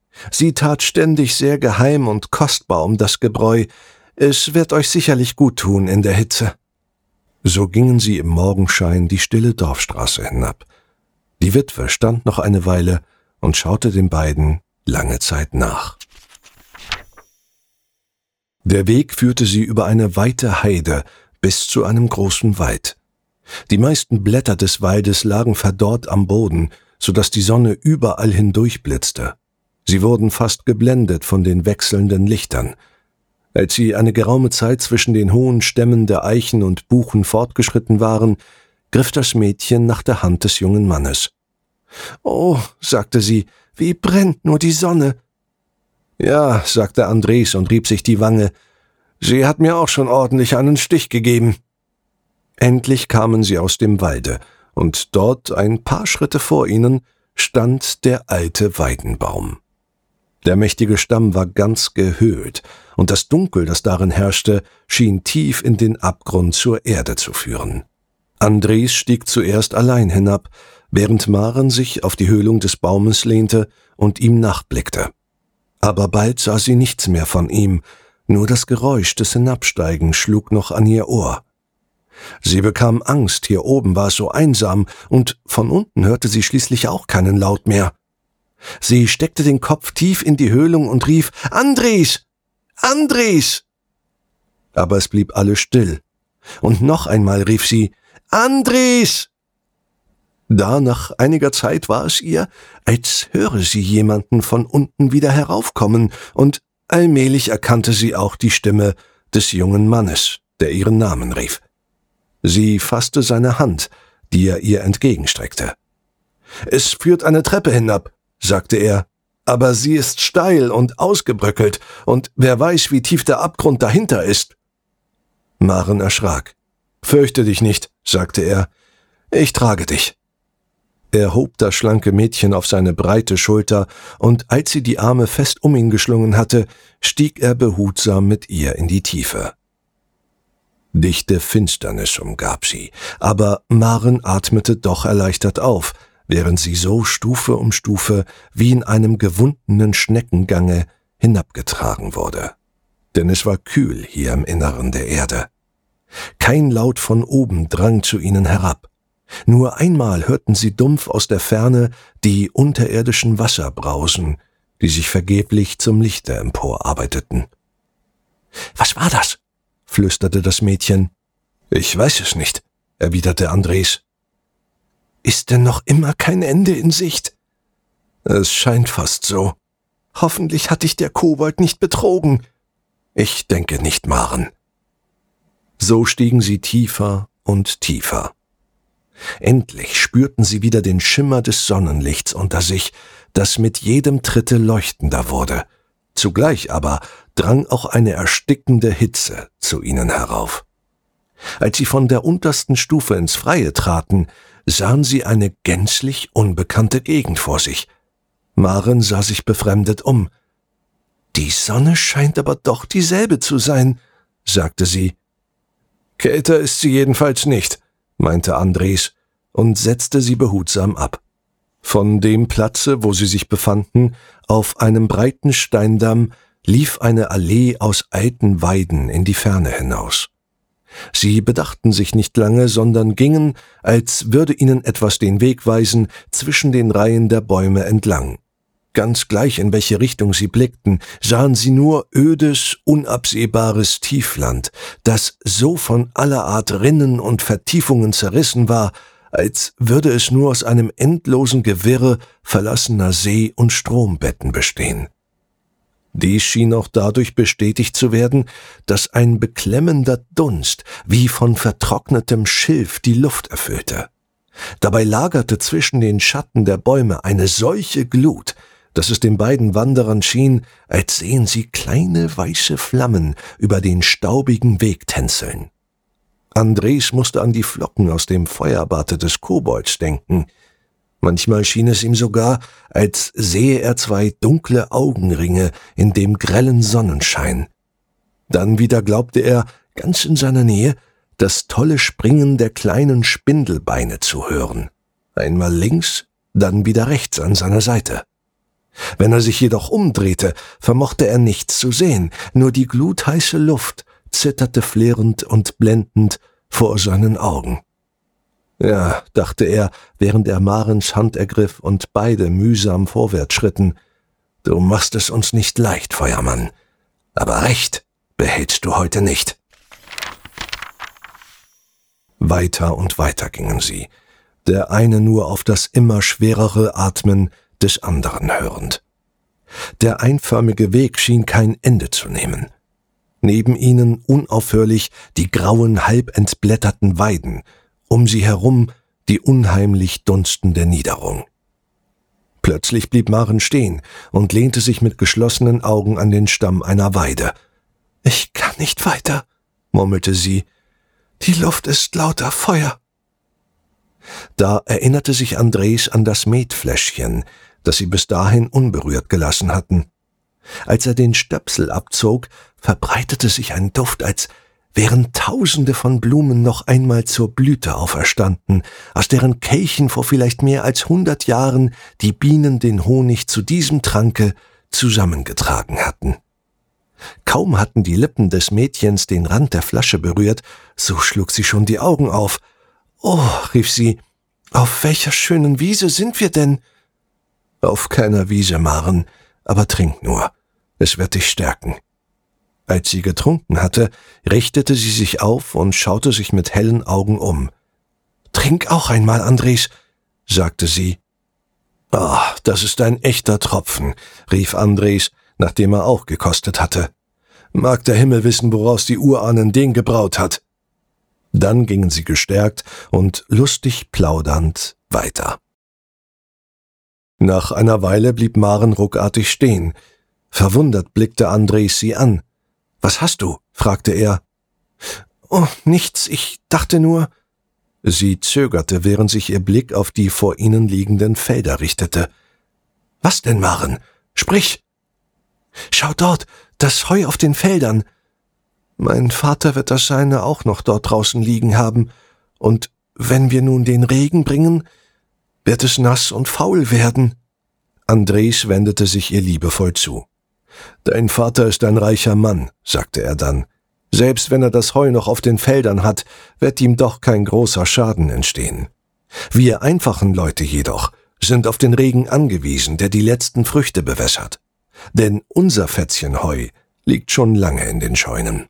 Speaker 1: Sie tat ständig sehr geheim und kostbar um das Gebräu. Es wird euch sicherlich gut tun in der Hitze.« So gingen sie im Morgenschein die stille Dorfstraße hinab. Die Witwe stand noch eine Weile und schaute den beiden lange Zeit nach. Der Weg führte sie über eine weite Heide bis zu einem großen Wald. Die meisten Blätter des Waldes lagen verdorrt am Boden, so dass die Sonne überall hindurchblitzte. Sie wurden fast geblendet von den wechselnden Lichtern. Als sie eine geraume Zeit zwischen den hohen Stämmen der Eichen und Buchen fortgeschritten waren, griff das Mädchen nach der Hand des jungen Mannes. »Oh«, sagte sie, »wie brennt nur die Sonne!« »Ja«, sagte Andres und rieb sich die Wange, »sie hat mir auch schon ordentlich einen Stich gegeben.« Endlich kamen sie aus dem Walde, und dort, ein paar Schritte vor ihnen, stand der alte Weidenbaum. Der mächtige Stamm war ganz gehöhlt, und das Dunkel, das darin herrschte, schien tief in den Abgrund zur Erde zu führen. Andres stieg zuerst allein hinab, während Maren sich auf die Höhlung des Baumes lehnte und ihm nachblickte. Aber bald sah sie nichts mehr von ihm, nur das Geräusch des Hinabsteigens schlug noch an ihr Ohr. Sie bekam Angst, hier oben war es so einsam, und von unten hörte sie schließlich auch keinen Laut mehr. Sie steckte den Kopf tief in die Höhlung und rief, »Andres! Andres!« Aber es blieb alles still, und noch einmal rief sie, »Andres!« Da, nach einiger Zeit war es ihr, als höre sie jemanden von unten wieder heraufkommen, und allmählich erkannte sie auch die Stimme des jungen Mannes, der ihren Namen rief. Sie fasste seine Hand, die er ihr entgegenstreckte. »Es führt eine Treppe hinab«, sagte er, »aber sie ist steil und ausgebröckelt, und wer weiß, wie tief der Abgrund dahinter ist.« Maren erschrak. »Fürchte dich nicht«, sagte er, »ich trage dich.« Er hob das schlanke Mädchen auf seine breite Schulter, und als sie die Arme fest um ihn geschlungen hatte, stieg er behutsam mit ihr in die Tiefe. Dichte Finsternis umgab sie, aber Maren atmete doch erleichtert auf, während sie so Stufe um Stufe wie in einem gewundenen Schneckengange hinabgetragen wurde. Denn es war kühl hier im Inneren der Erde. Kein Laut von oben drang zu ihnen herab. Nur einmal hörten sie dumpf aus der Ferne die unterirdischen Wasser brausen, die sich vergeblich zum Lichte emporarbeiteten. »Was war das?« flüsterte das Mädchen. »Ich weiß es nicht«, erwiderte Andres. »Ist denn noch immer kein Ende in Sicht?« »Es scheint fast so. Hoffentlich hat dich der Kobold nicht betrogen.« »Ich denke nicht, Maren.« So stiegen sie tiefer und tiefer. Endlich spürten sie wieder den Schimmer des Sonnenlichts unter sich, das mit jedem Tritte leuchtender wurde. Zugleich aber drang auch eine erstickende Hitze zu ihnen herauf. Als sie von der untersten Stufe ins Freie traten, sahen sie eine gänzlich unbekannte Gegend vor sich. Maren sah sich befremdet um. »Die Sonne scheint aber doch dieselbe zu sein«, sagte sie. »Kälter ist sie jedenfalls nicht«, meinte Andres und setzte sie behutsam ab. Von dem Platze, wo sie sich befanden, auf einem breiten Steindamm, lief eine Allee aus alten Weiden in die Ferne hinaus. Sie bedachten sich nicht lange, sondern gingen, als würde ihnen etwas den Weg weisen, zwischen den Reihen der Bäume entlang. Ganz gleich, in welche Richtung sie blickten, sahen sie nur ödes, unabsehbares Tiefland, das so von aller Art Rinnen und Vertiefungen zerrissen war, als würde es nur aus einem endlosen Gewirre verlassener See- und Strombetten bestehen. Dies schien auch dadurch bestätigt zu werden, dass ein beklemmender Dunst wie von vertrocknetem Schilf die Luft erfüllte. Dabei lagerte zwischen den Schatten der Bäume eine solche Glut, dass es den beiden Wanderern schien, als sehen sie kleine weiße Flammen über den staubigen Weg tänzeln. Andres musste an die Flocken aus dem Feuerbarte des Kobolds denken. Manchmal schien es ihm sogar, als sehe er zwei dunkle Augenringe in dem grellen Sonnenschein. Dann wieder glaubte er, ganz in seiner Nähe, das tolle Springen der kleinen Spindelbeine zu hören. Einmal links, dann wieder rechts an seiner Seite. Wenn er sich jedoch umdrehte, vermochte er nichts zu sehen, nur die glutheiße Luft zitterte flirrend und blendend vor seinen Augen. Ja, dachte er, während er Marens Hand ergriff und beide mühsam vorwärts schritten, du machst es uns nicht leicht, Feuermann, aber Recht behältst du heute nicht. Weiter und weiter gingen sie, der eine nur auf das immer schwerere Atmen des anderen hörend. Der einförmige Weg schien kein Ende zu nehmen. Neben ihnen unaufhörlich die grauen, halb entblätterten Weiden, um sie herum die unheimlich dunstende Niederung. Plötzlich blieb Maren stehen und lehnte sich mit geschlossenen Augen an den Stamm einer Weide. »Ich kann nicht weiter«, murmelte sie. »Die Luft ist lauter Feuer.« Da erinnerte sich Andres an das Metfläschchen, das sie bis dahin unberührt gelassen hatten. Als er den Stöpsel abzog, verbreitete sich ein Duft, als wären Tausende von Blumen noch einmal zur Blüte auferstanden, aus deren Kelchen vor vielleicht mehr als hundert Jahren die Bienen den Honig zu diesem Tranke zusammengetragen hatten. Kaum hatten die Lippen des Mädchens den Rand der Flasche berührt, so schlug sie schon die Augen auf. »Oh«, rief sie, »auf welcher schönen Wiese sind wir denn?« »Auf keiner Wiese, Maren, aber trink nur, es wird dich stärken.« Als sie getrunken hatte, richtete sie sich auf und schaute sich mit hellen Augen um. »Trink auch einmal, Andres«, sagte sie. »Ah, das ist ein echter Tropfen«, rief Andres, nachdem er auch gekostet hatte. »Mag der Himmel wissen, woraus die Urahnen den gebraut hat.« Dann gingen sie gestärkt und lustig plaudernd weiter. Nach einer Weile blieb Maren ruckartig stehen. Verwundert blickte Andres sie an. »Was hast du?« fragte er. »Oh, nichts, ich dachte nur...« Sie zögerte, während sich ihr Blick auf die vor ihnen liegenden Felder richtete. »Was denn, Maren? Sprich!« »Schau dort, das Heu auf den Feldern. Mein Vater wird das seine auch noch dort draußen liegen haben, und wenn wir nun den Regen bringen, wird es nass und faul werden.« Andres wendete sich ihr liebevoll zu. »Dein Vater ist ein reicher Mann«, sagte er dann. »Selbst wenn er das Heu noch auf den Feldern hat, wird ihm doch kein großer Schaden entstehen. Wir einfachen Leute jedoch sind auf den Regen angewiesen, der die letzten Früchte bewässert. Denn unser Fätzchen Heu liegt schon lange in den Scheunen.«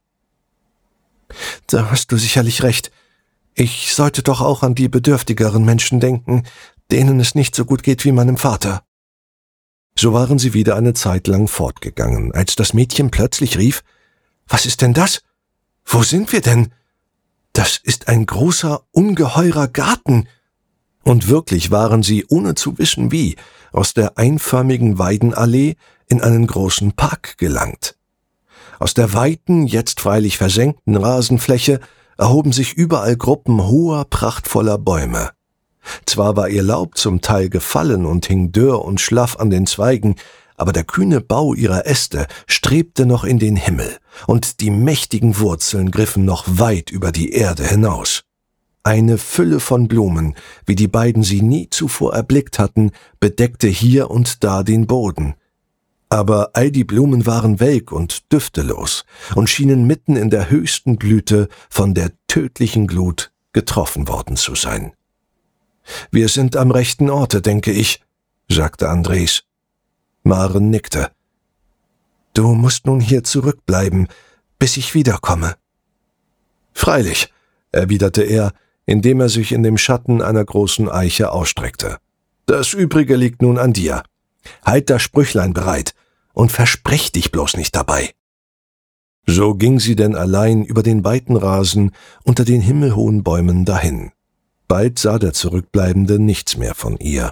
Speaker 1: »Da hast du sicherlich recht. Ich sollte doch auch an die bedürftigeren Menschen denken, denen es nicht so gut geht wie meinem Vater.« So waren sie wieder eine Zeit lang fortgegangen, als das Mädchen plötzlich rief, »Was ist denn das? Wo sind wir denn? Das ist ein großer, ungeheurer Garten.« Und wirklich waren sie, ohne zu wissen wie, aus der einförmigen Weidenallee in einen großen Park gelangt. Aus der weiten, jetzt freilich versenkten Rasenfläche erhoben sich überall Gruppen hoher, prachtvoller Bäume. Zwar war ihr Laub zum Teil gefallen und hing dürr und schlaff an den Zweigen, aber der kühne Bau ihrer Äste strebte noch in den Himmel, und die mächtigen Wurzeln griffen noch weit über die Erde hinaus. Eine Fülle von Blumen, wie die beiden sie nie zuvor erblickt hatten, bedeckte hier und da den Boden. Aber all die Blumen waren welk und düftelos und schienen mitten in der höchsten Blüte von der tödlichen Glut getroffen worden zu sein. »Wir sind am rechten Orte, denke ich«, sagte Andres. Maren nickte. »Du musst nun hier zurückbleiben, bis ich wiederkomme.« »Freilich«, erwiderte er, indem er sich in dem Schatten einer großen Eiche ausstreckte. »Das Übrige liegt nun an dir. Halt das Sprüchlein bereit und versprech dich bloß nicht dabei.« So ging sie denn allein über den weiten Rasen unter den himmelhohen Bäumen dahin. Bald sah der Zurückbleibende nichts mehr von ihr.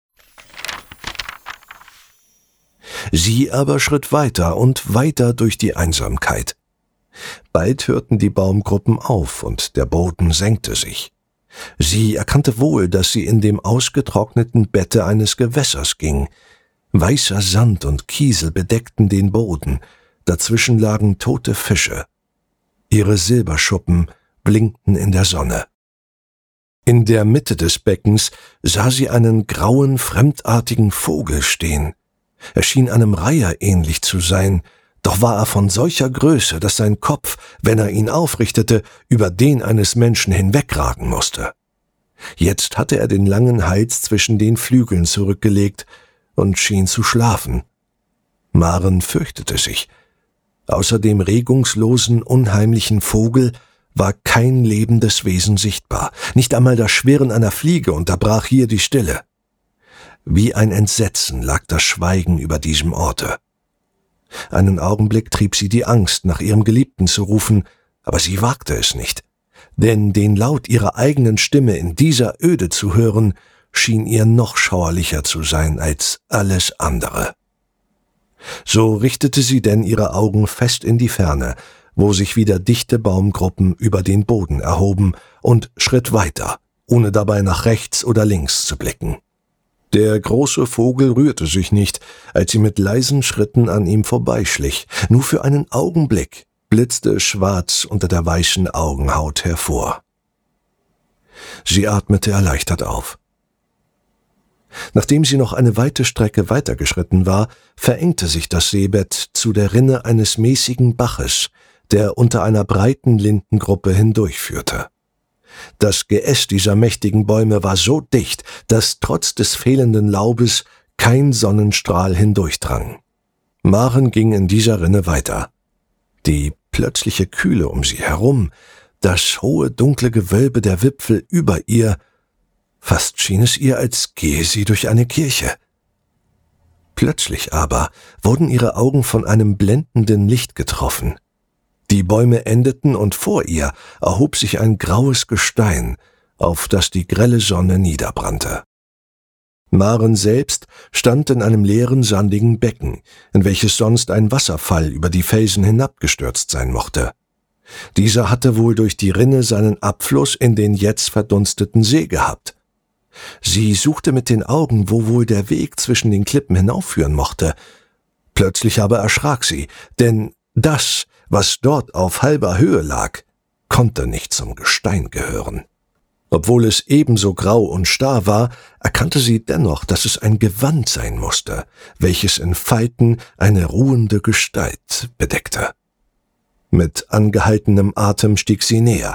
Speaker 1: Sie aber schritt weiter und weiter durch die Einsamkeit. Bald hörten die Baumgruppen auf und der Boden senkte sich. Sie erkannte wohl, dass sie in dem ausgetrockneten Bette eines Gewässers ging. Weißer Sand und Kiesel bedeckten den Boden, dazwischen lagen tote Fische. Ihre Silberschuppen blinkten in der Sonne. In der Mitte des Beckens sah sie einen grauen, fremdartigen Vogel stehen. Er schien einem Reiher ähnlich zu sein, doch war er von solcher Größe, dass sein Kopf, wenn er ihn aufrichtete, über den eines Menschen hinwegragen musste. Jetzt hatte er den langen Hals zwischen den Flügeln zurückgelegt und schien zu schlafen. Maren fürchtete sich. Außer dem regungslosen, unheimlichen Vogel war kein lebendes Wesen sichtbar. Nicht einmal das Schwirren einer Fliege unterbrach hier die Stille. Wie ein Entsetzen lag das Schweigen über diesem Orte. Einen Augenblick trieb sie die Angst, nach ihrem Geliebten zu rufen, aber sie wagte es nicht, denn den Laut ihrer eigenen Stimme in dieser Öde zu hören, schien ihr noch schauerlicher zu sein als alles andere. So richtete sie denn ihre Augen fest in die Ferne, wo sich wieder dichte Baumgruppen über den Boden erhoben, und schritt weiter, ohne dabei nach rechts oder links zu blicken. Der große Vogel rührte sich nicht, als sie mit leisen Schritten an ihm vorbeischlich. Nur für einen Augenblick blitzte es schwarz unter der weißen Augenhaut hervor. Sie atmete erleichtert auf. Nachdem sie noch eine weite Strecke weitergeschritten war, verengte sich das Seebett zu der Rinne eines mäßigen Baches, der unter einer breiten Lindengruppe hindurchführte. Das Geäst dieser mächtigen Bäume war so dicht, dass trotz des fehlenden Laubes kein Sonnenstrahl hindurchdrang. Maren ging in dieser Rinne weiter. Die plötzliche Kühle um sie herum, das hohe dunkle Gewölbe der Wipfel über ihr, fast schien es ihr, als gehe sie durch eine Kirche. Plötzlich aber wurden ihre Augen von einem blendenden Licht getroffen. Die Bäume endeten, und vor ihr erhob sich ein graues Gestein, auf das die grelle Sonne niederbrannte. Maren selbst stand in einem leeren, sandigen Becken, in welches sonst ein Wasserfall über die Felsen hinabgestürzt sein mochte. Dieser hatte wohl durch die Rinne seinen Abfluss in den jetzt verdunsteten See gehabt. Sie suchte mit den Augen, wo wohl der Weg zwischen den Klippen hinaufführen mochte. Plötzlich aber erschrak sie, denn das, was dort auf halber Höhe lag, konnte nicht zum Gestein gehören. Obwohl es ebenso grau und starr war, erkannte sie dennoch, dass es ein Gewand sein musste, welches in Falten eine ruhende Gestalt bedeckte. Mit angehaltenem Atem stieg sie näher.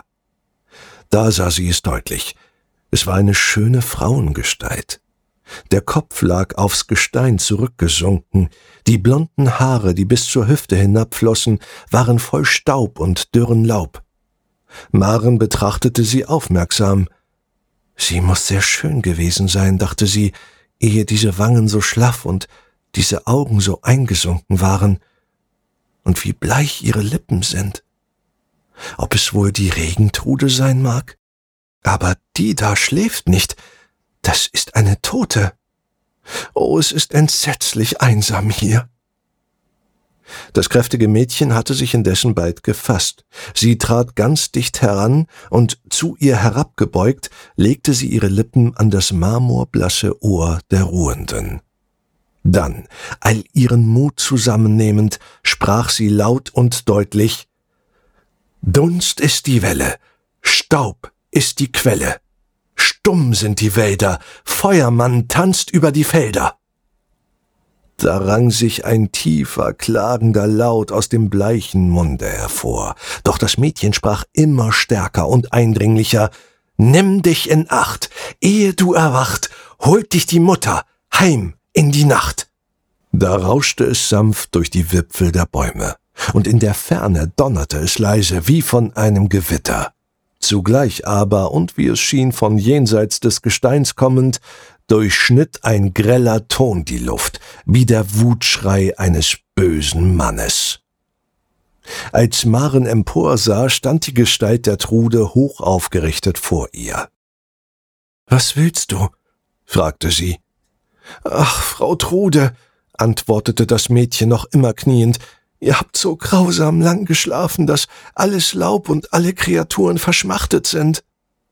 Speaker 1: Da sah sie es deutlich. Es war eine schöne Frauengestalt. Der Kopf lag aufs Gestein zurückgesunken, die blonden Haare, die bis zur Hüfte hinabflossen, waren voll Staub und dürren Laub. Maren betrachtete sie aufmerksam. Sie muß sehr schön gewesen sein, dachte sie, ehe diese Wangen so schlaff und diese Augen so eingesunken waren. Und wie bleich ihre Lippen sind. Ob es wohl die Regentrude sein mag? Aber die da schläft nicht. Das ist eine Tote. Oh, es ist entsetzlich einsam hier. Das kräftige Mädchen hatte sich indessen bald gefasst. Sie trat ganz dicht heran, und zu ihr herabgebeugt legte sie ihre Lippen an das marmorblasse Ohr der Ruhenden. Dann, all ihren Mut zusammennehmend, sprach sie laut und deutlich: »Dunst ist die Welle, Staub ist die Quelle. Stumm sind die Wälder, Feuermann tanzt über die Felder.« Da rang sich ein tiefer, klagender Laut aus dem bleichen Munde hervor. Doch das Mädchen sprach immer stärker und eindringlicher: »Nimm dich in Acht, ehe du erwacht, holt dich die Mutter heim in die Nacht.« Da rauschte es sanft durch die Wipfel der Bäume, und in der Ferne donnerte es leise wie von einem Gewitter. Zugleich aber, und wie es schien von jenseits des Gesteins kommend, durchschnitt ein greller Ton die Luft, wie der Wutschrei eines bösen Mannes. Als Maren emporsah, stand die Gestalt der Trude hoch aufgerichtet vor ihr. »Was willst du?« fragte sie. »Ach, Frau Trude«, antwortete das Mädchen noch immer kniend, »ihr habt so grausam lang geschlafen, dass alles Laub und alle Kreaturen verschmachtet sind.«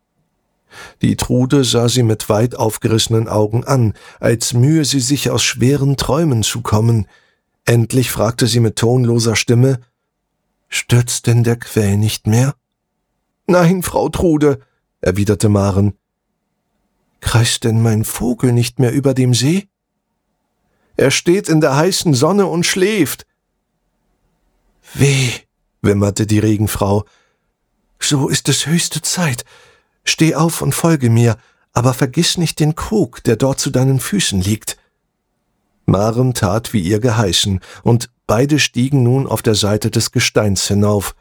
Speaker 1: Die Trude sah sie mit weit aufgerissenen Augen an, als mühe sie sich aus schweren Träumen zu kommen. Endlich fragte sie mit tonloser Stimme: »Stürzt denn der Quell nicht mehr?« »Nein, Frau Trude«, erwiderte Maren. »Kreist denn mein Vogel nicht mehr über dem See?« Er steht in der heißen Sonne und schläft.« »Weh«, wimmerte die Regenfrau, »so ist es höchste Zeit. Steh auf und folge mir, aber vergiss nicht den Krug, der dort zu deinen Füßen liegt.« Maren tat, wie ihr geheißen, und beide stiegen nun auf der Seite des Gesteins hinauf.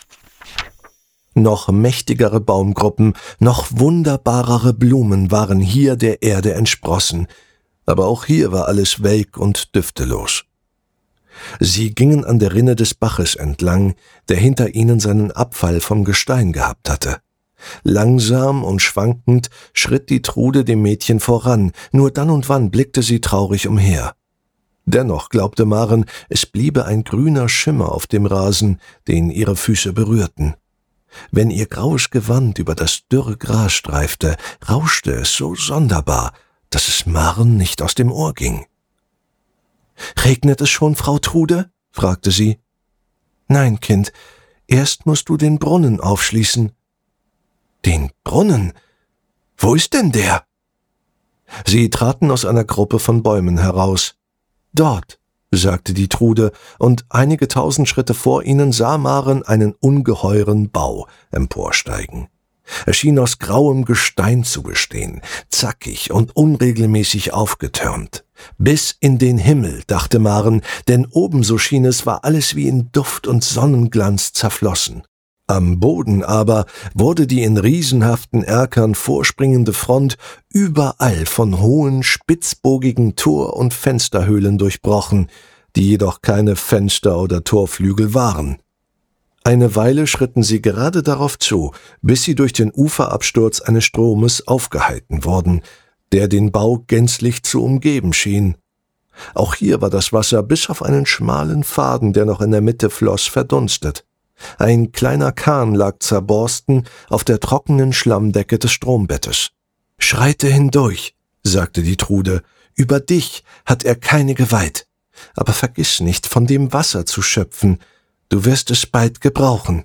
Speaker 1: Noch mächtigere Baumgruppen, noch wunderbarere Blumen waren hier der Erde entsprossen, aber auch hier war alles welk und düftelos. Sie gingen an der Rinne des Baches entlang, der hinter ihnen seinen Abfall vom Gestein gehabt hatte. Langsam und schwankend schritt die Trude dem Mädchen voran, nur dann und wann blickte sie traurig umher. Dennoch glaubte Maren, es bliebe ein grüner Schimmer auf dem Rasen, den ihre Füße berührten. Wenn ihr graues Gewand über das dürre Gras streifte, rauschte es so sonderbar, dass es Maren nicht aus dem Ohr ging. »Regnet es schon, Frau Trude?« fragte sie. »Nein, Kind, erst musst du den Brunnen aufschließen.« »Den Brunnen? Wo ist denn der?« Sie traten aus einer Gruppe von Bäumen heraus. »Dort«, sagte die Trude, und einige tausend Schritte vor ihnen sah Maren einen ungeheuren Bau emporsteigen. Er schien aus grauem Gestein zu bestehen, zackig und unregelmäßig aufgetürmt. Bis in den Himmel, dachte Maren, denn oben, so schien es, war alles wie in Duft und Sonnenglanz zerflossen. Am Boden aber wurde die in riesenhaften Erkern vorspringende Front überall von hohen, spitzbogigen Tor- und Fensterhöhlen durchbrochen, die jedoch keine Fenster oder Torflügel waren. Eine Weile schritten sie gerade darauf zu, bis sie durch den Uferabsturz eines Stromes aufgehalten wurden, der den Bau gänzlich zu umgeben schien. Auch hier war das Wasser bis auf einen schmalen Faden, der noch in der Mitte floss, verdunstet. Ein kleiner Kahn lag zerborsten auf der trockenen Schlammdecke des Strombettes. »Schreite hindurch«, sagte die Trude, »über dich hat er keine Gewalt. Aber vergiss nicht, von dem Wasser zu schöpfen. Du wirst es bald gebrauchen.«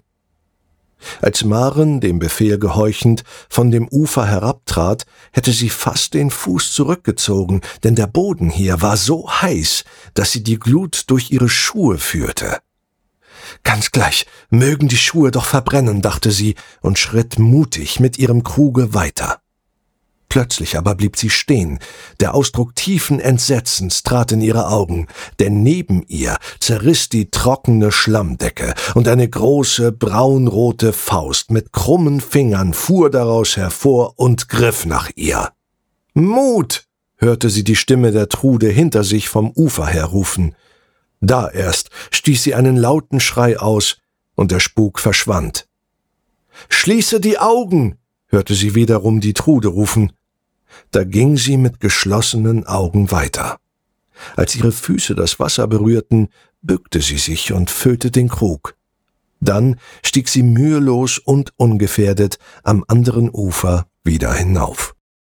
Speaker 1: Als Maren, dem Befehl gehorchend, von dem Ufer herabtrat, hätte sie fast den Fuß zurückgezogen, denn der Boden hier war so heiß, dass sie die Glut durch ihre Schuhe führte. »Ganz gleich, mögen die Schuhe doch verbrennen«, dachte sie und schritt mutig mit ihrem Kruge weiter. Plötzlich aber blieb sie stehen. Der Ausdruck tiefen Entsetzens trat in ihre Augen, denn neben ihr zerriss die trockene Schlammdecke und eine große braunrote Faust mit krummen Fingern fuhr daraus hervor und griff nach ihr. »Mut«, hörte sie die Stimme der Trude hinter sich vom Ufer her rufen. Da erst stieß sie einen lauten Schrei aus, und der Spuk verschwand. »Schließe die Augen«, hörte sie wiederum die Trude rufen. Da ging sie mit geschlossenen Augen weiter. Als ihre Füße das Wasser berührten, bückte sie sich und füllte den Krug. Dann stieg sie mühelos und ungefährdet am anderen Ufer wieder hinauf.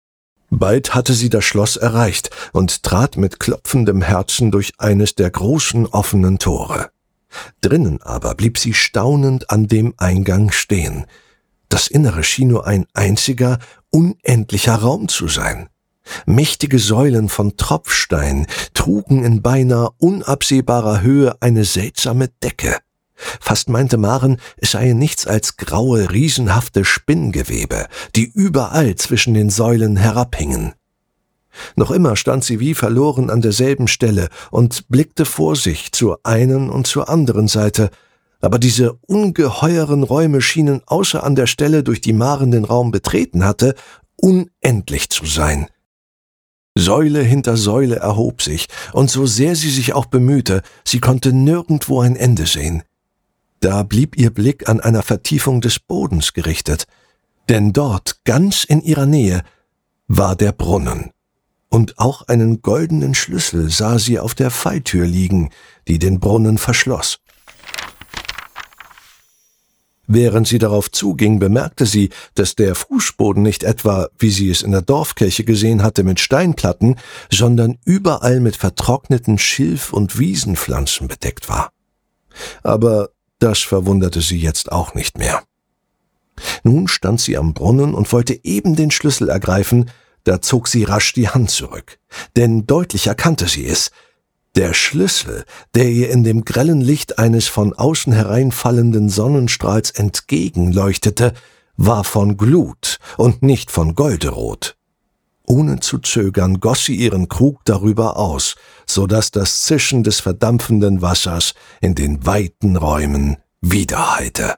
Speaker 1: Bald hatte sie das Schloss erreicht und trat mit klopfendem Herzen durch eines der großen offenen Tore. Drinnen aber blieb sie staunend an dem Eingang stehen. Das Innere schien nur ein einziger, unendlicher Raum zu sein. Mächtige Säulen von Tropfstein trugen in beinahe unabsehbarer Höhe eine seltsame Decke. Fast meinte Maren, es seien nichts als graue, riesenhafte Spinngewebe, die überall zwischen den Säulen herabhingen. Noch immer stand sie wie verloren an derselben Stelle und blickte vor sich zur einen und zur anderen Seite, aber diese ungeheuren Räume schienen außer an der Stelle, durch die Maren den Raum betreten hatte, unendlich zu sein. Säule hinter Säule erhob sich, und so sehr sie sich auch bemühte, sie konnte nirgendwo ein Ende sehen. Da blieb ihr Blick an einer Vertiefung des Bodens gerichtet, denn dort, ganz in ihrer Nähe, war der Brunnen, und auch einen goldenen Schlüssel sah sie auf der Falltür liegen, die den Brunnen verschloss. Während sie darauf zuging, bemerkte sie, dass der Fußboden nicht etwa, wie sie es in der Dorfkirche gesehen hatte, mit Steinplatten, sondern überall mit vertrockneten Schilf- und Wiesenpflanzen bedeckt war. Aber das verwunderte sie jetzt auch nicht mehr. Nun stand sie am Brunnen und wollte eben den Schlüssel ergreifen, da zog sie rasch die Hand zurück, denn deutlich erkannte sie es. Der Schlüssel, der ihr in dem grellen Licht eines von außen hereinfallenden Sonnenstrahls entgegenleuchtete, war von Glut und nicht von Golderot. Ohne zu zögern goss sie ihren Krug darüber aus, so daß das Zischen des verdampfenden Wassers in den weiten Räumen widerhallte.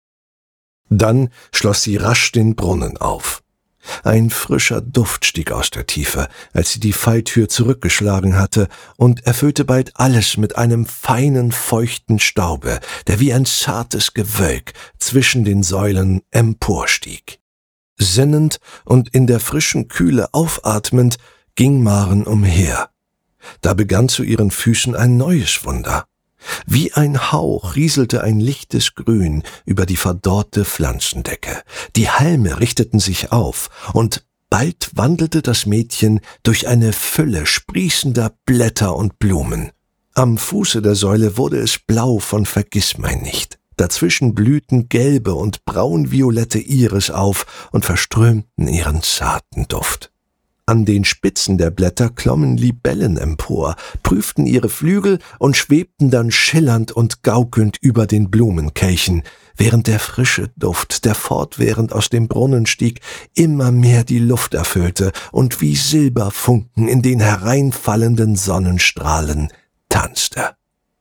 Speaker 1: Dann schloss sie rasch den Brunnen auf. Ein frischer Duft stieg aus der Tiefe, als sie die Falltür zurückgeschlagen hatte, und erfüllte bald alles mit einem feinen, feuchten Staube, der wie ein zartes Gewölk zwischen den Säulen emporstieg. Sinnend und in der frischen Kühle aufatmend ging Maren umher. Da begann zu ihren Füßen ein neues Wunder. Wie ein Hauch rieselte ein lichtes Grün über die verdorrte Pflanzendecke. Die Halme richteten sich auf, und bald wandelte das Mädchen durch eine Fülle sprießender Blätter und Blumen. Am Fuße der Säule wurde es blau von Vergissmeinnicht. Dazwischen blühten gelbe und braunviolette Iris auf und verströmten ihren zarten Duft. An den Spitzen der Blätter klommen Libellen empor, prüften ihre Flügel und schwebten dann schillernd und gaukelnd über den Blumenkelchen, während der frische Duft, der fortwährend aus dem Brunnen stieg, immer mehr die Luft erfüllte und wie Silberfunken in den hereinfallenden Sonnenstrahlen tanzte.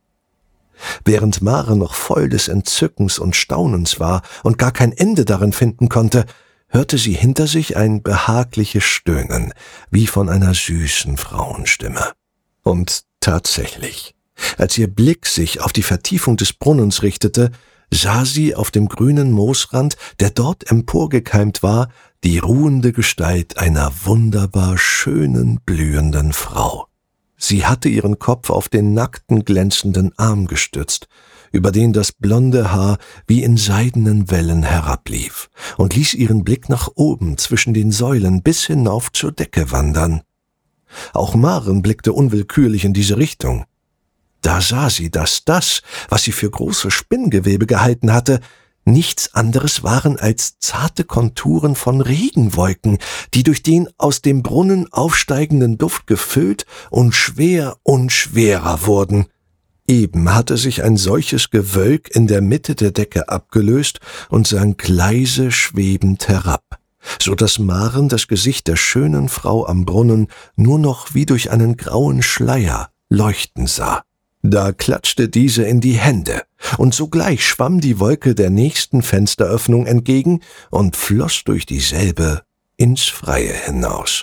Speaker 1: Während Maren noch voll des Entzückens und Staunens war und gar kein Ende darin finden konnte, hörte sie hinter sich ein behagliches Stöhnen, wie von einer süßen Frauenstimme. Und tatsächlich, als ihr Blick sich auf die Vertiefung des Brunnens richtete, sah sie auf dem grünen Moosrand, der dort emporgekeimt war, die ruhende Gestalt einer wunderbar schönen, blühenden Frau. Sie hatte ihren Kopf auf den nackten, glänzenden Arm gestützt, über den das blonde Haar wie in seidenen Wellen herablief, und ließ ihren Blick nach oben zwischen den Säulen bis hinauf zur Decke wandern. Auch Maren blickte unwillkürlich in diese Richtung. Da sah sie, dass das, was sie für große Spinngewebe gehalten hatte, nichts anderes waren als zarte Konturen von Regenwolken, die durch den aus dem Brunnen aufsteigenden Duft gefüllt und schwer und schwerer wurden. Eben hatte sich ein solches Gewölk in der Mitte der Decke abgelöst und sank leise schwebend herab, so daß Maren das Gesicht der schönen Frau am Brunnen nur noch wie durch einen grauen Schleier leuchten sah. Da klatschte diese in die Hände, und sogleich schwamm die Wolke der nächsten Fensteröffnung entgegen und floss durch dieselbe ins Freie hinaus.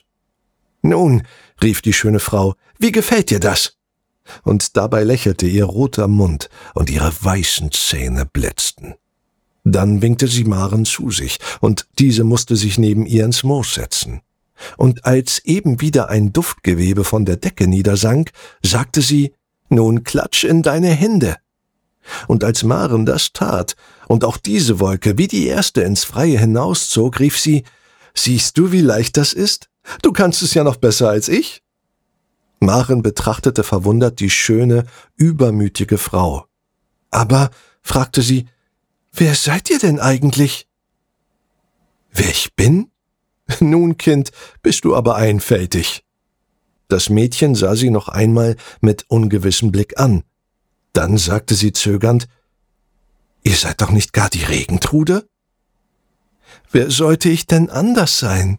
Speaker 1: »Nun«, rief die schöne Frau, »wie gefällt dir das?« Und dabei lächelte ihr roter Mund, und ihre weißen Zähne blitzten. Dann winkte sie Maren zu sich, und diese musste sich neben ihr ins Moos setzen. Und als eben wieder ein Duftgewebe von der Decke niedersank, sagte sie, »Nun klatsch in deine Hände.« Und als Maren das tat und auch diese Wolke wie die erste ins Freie hinauszog, rief sie, »Siehst du, wie leicht das ist? Du kannst es ja noch besser als ich.« Maren betrachtete verwundert die schöne, übermütige Frau. »Aber«, fragte sie, »wer seid ihr denn eigentlich?« »Wer ich bin? Nun, Kind, bist du aber einfältig.« Das Mädchen sah sie noch einmal mit ungewissem Blick an. Dann sagte sie zögernd, »Ihr seid doch nicht gar die Regentrude?« »Wer sollte ich denn anders sein?«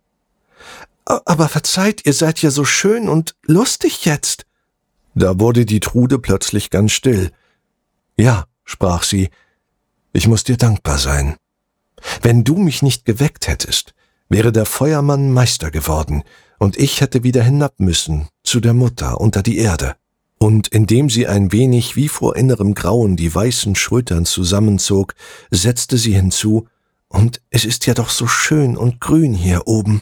Speaker 1: »Aber verzeiht, ihr seid ja so schön und lustig jetzt.« Da wurde die Trude plötzlich ganz still. »Ja«, sprach sie, »ich muß dir dankbar sein. Wenn du mich nicht geweckt hättest, wäre der Feuermann Meister geworden, und ich hätte wieder hinab müssen, zu der Mutter unter die Erde.« Und indem sie ein wenig wie vor innerem Grauen die weißen Schultern zusammenzog, setzte sie hinzu, »Und es ist ja doch so schön und grün hier oben.«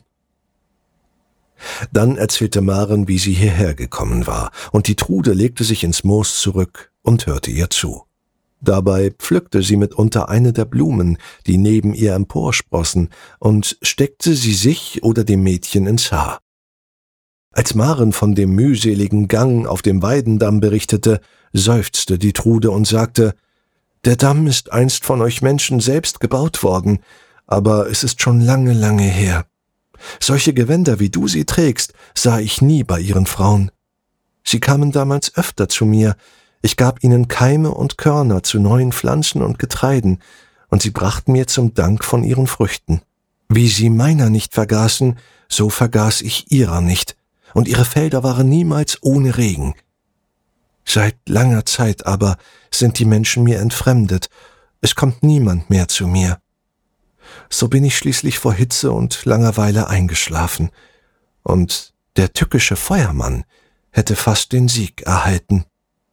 Speaker 1: Dann erzählte Maren, wie sie hierher gekommen war, und die Trude legte sich ins Moos zurück und hörte ihr zu. Dabei pflückte sie mitunter eine der Blumen, die neben ihr emporsprossen, und steckte sie sich oder dem Mädchen ins Haar. Als Maren von dem mühseligen Gang auf dem Weidendamm berichtete, seufzte die Trude und sagte, »Der Damm ist einst von euch Menschen selbst gebaut worden, aber es ist schon lange, lange her. Solche Gewänder, wie du sie trägst, sah ich nie bei ihren Frauen.« Sie kamen damals öfter zu mir. Ich gab ihnen Keime und Körner zu neuen Pflanzen und Getreiden, und sie brachten mir zum Dank von ihren Früchten. Wie sie meiner nicht vergaßen, so vergaß ich ihrer nicht, und ihre Felder waren niemals ohne Regen. Seit langer Zeit aber sind die Menschen mir entfremdet, es kommt niemand mehr zu mir. So bin ich schließlich vor Hitze und Langeweile eingeschlafen, und der tückische Feuermann hätte fast den Sieg erhalten.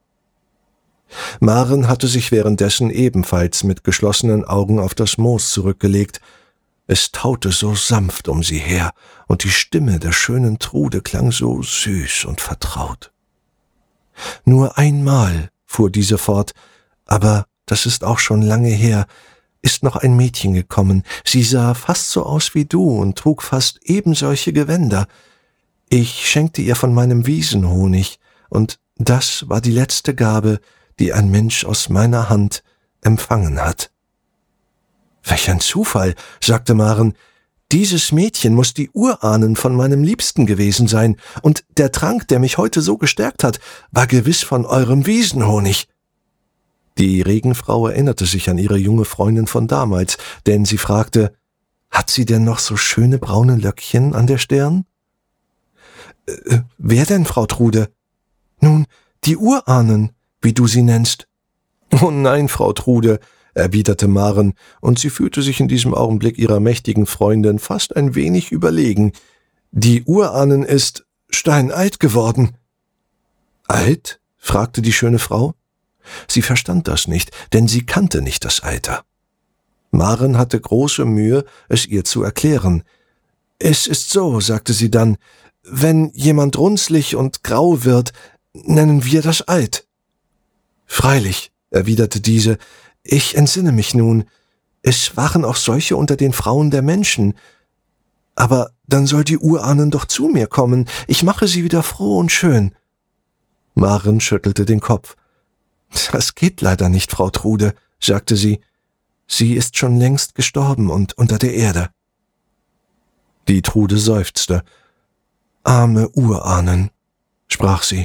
Speaker 1: Maren hatte sich währenddessen ebenfalls mit geschlossenen Augen auf das Moos zurückgelegt. Es taute so sanft um sie her, und die Stimme der schönen Trude klang so süß und vertraut. Nur einmal, fuhr diese fort, aber das ist auch schon lange her, ist noch ein Mädchen gekommen. Sie sah fast so aus wie du und trug fast eben solche Gewänder. Ich schenkte ihr von meinem Wiesenhonig, und das war die letzte Gabe, die ein Mensch aus meiner Hand empfangen hat. »Welch ein Zufall«, sagte Maren, »dieses Mädchen muß die Urahnen von meinem Liebsten gewesen sein, und der Trank, der mich heute so gestärkt hat, war gewiss von eurem Wiesenhonig.« Die Regenfrau erinnerte sich an ihre junge Freundin von damals, denn sie fragte, »Hat sie denn noch so schöne braune Löckchen an der Stirn?« Äh, »Wer denn, Frau Trude?« »Nun, die Urahnen, wie du sie nennst.« »Oh nein, Frau Trude«, erwiderte Maren, und sie fühlte sich in diesem Augenblick ihrer mächtigen Freundin fast ein wenig überlegen. »Die Urahnen ist steinalt geworden.« »Alt?« fragte die schöne Frau. Sie verstand das nicht, denn sie kannte nicht das Alter. Maren hatte große Mühe, es ihr zu erklären. »Es ist so«, sagte sie dann, »wenn jemand runzlig und grau wird, nennen wir das alt.« »Freilich«, erwiderte diese, »ich entsinne mich nun, es waren auch solche unter den Frauen der Menschen. Aber dann soll die Urahnen doch zu mir kommen, ich mache sie wieder froh und schön.« Maren schüttelte den Kopf. »Das geht leider nicht, Frau Trude«, sagte sie, »sie ist schon längst gestorben und unter der Erde.« Die Trude seufzte. »Arme Urahnen«, sprach sie.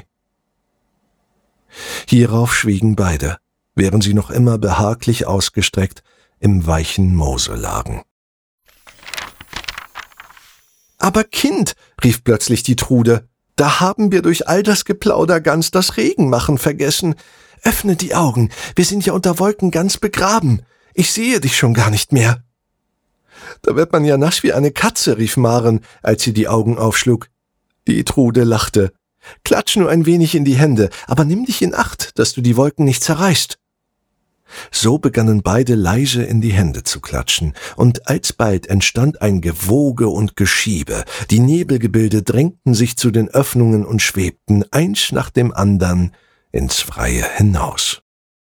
Speaker 1: Hierauf schwiegen beide, während sie noch immer behaglich ausgestreckt im weichen Moose lagen. »Aber Kind«, rief plötzlich die Trude, »da haben wir durch all das Geplauder ganz das Regenmachen vergessen. Öffne die Augen, wir sind ja unter Wolken ganz begraben. Ich sehe dich schon gar nicht mehr.« »Da wird man ja nass wie eine Katze«, rief Maren, als sie die Augen aufschlug. Die Trude lachte. »Klatsch nur ein wenig in die Hände, aber nimm dich in Acht, dass du die Wolken nicht zerreißt.« So begannen beide leise in die Hände zu klatschen, und alsbald entstand ein Gewoge und Geschiebe. Die Nebelgebilde drängten sich zu den Öffnungen und schwebten eins nach dem andern ins Freie hinaus.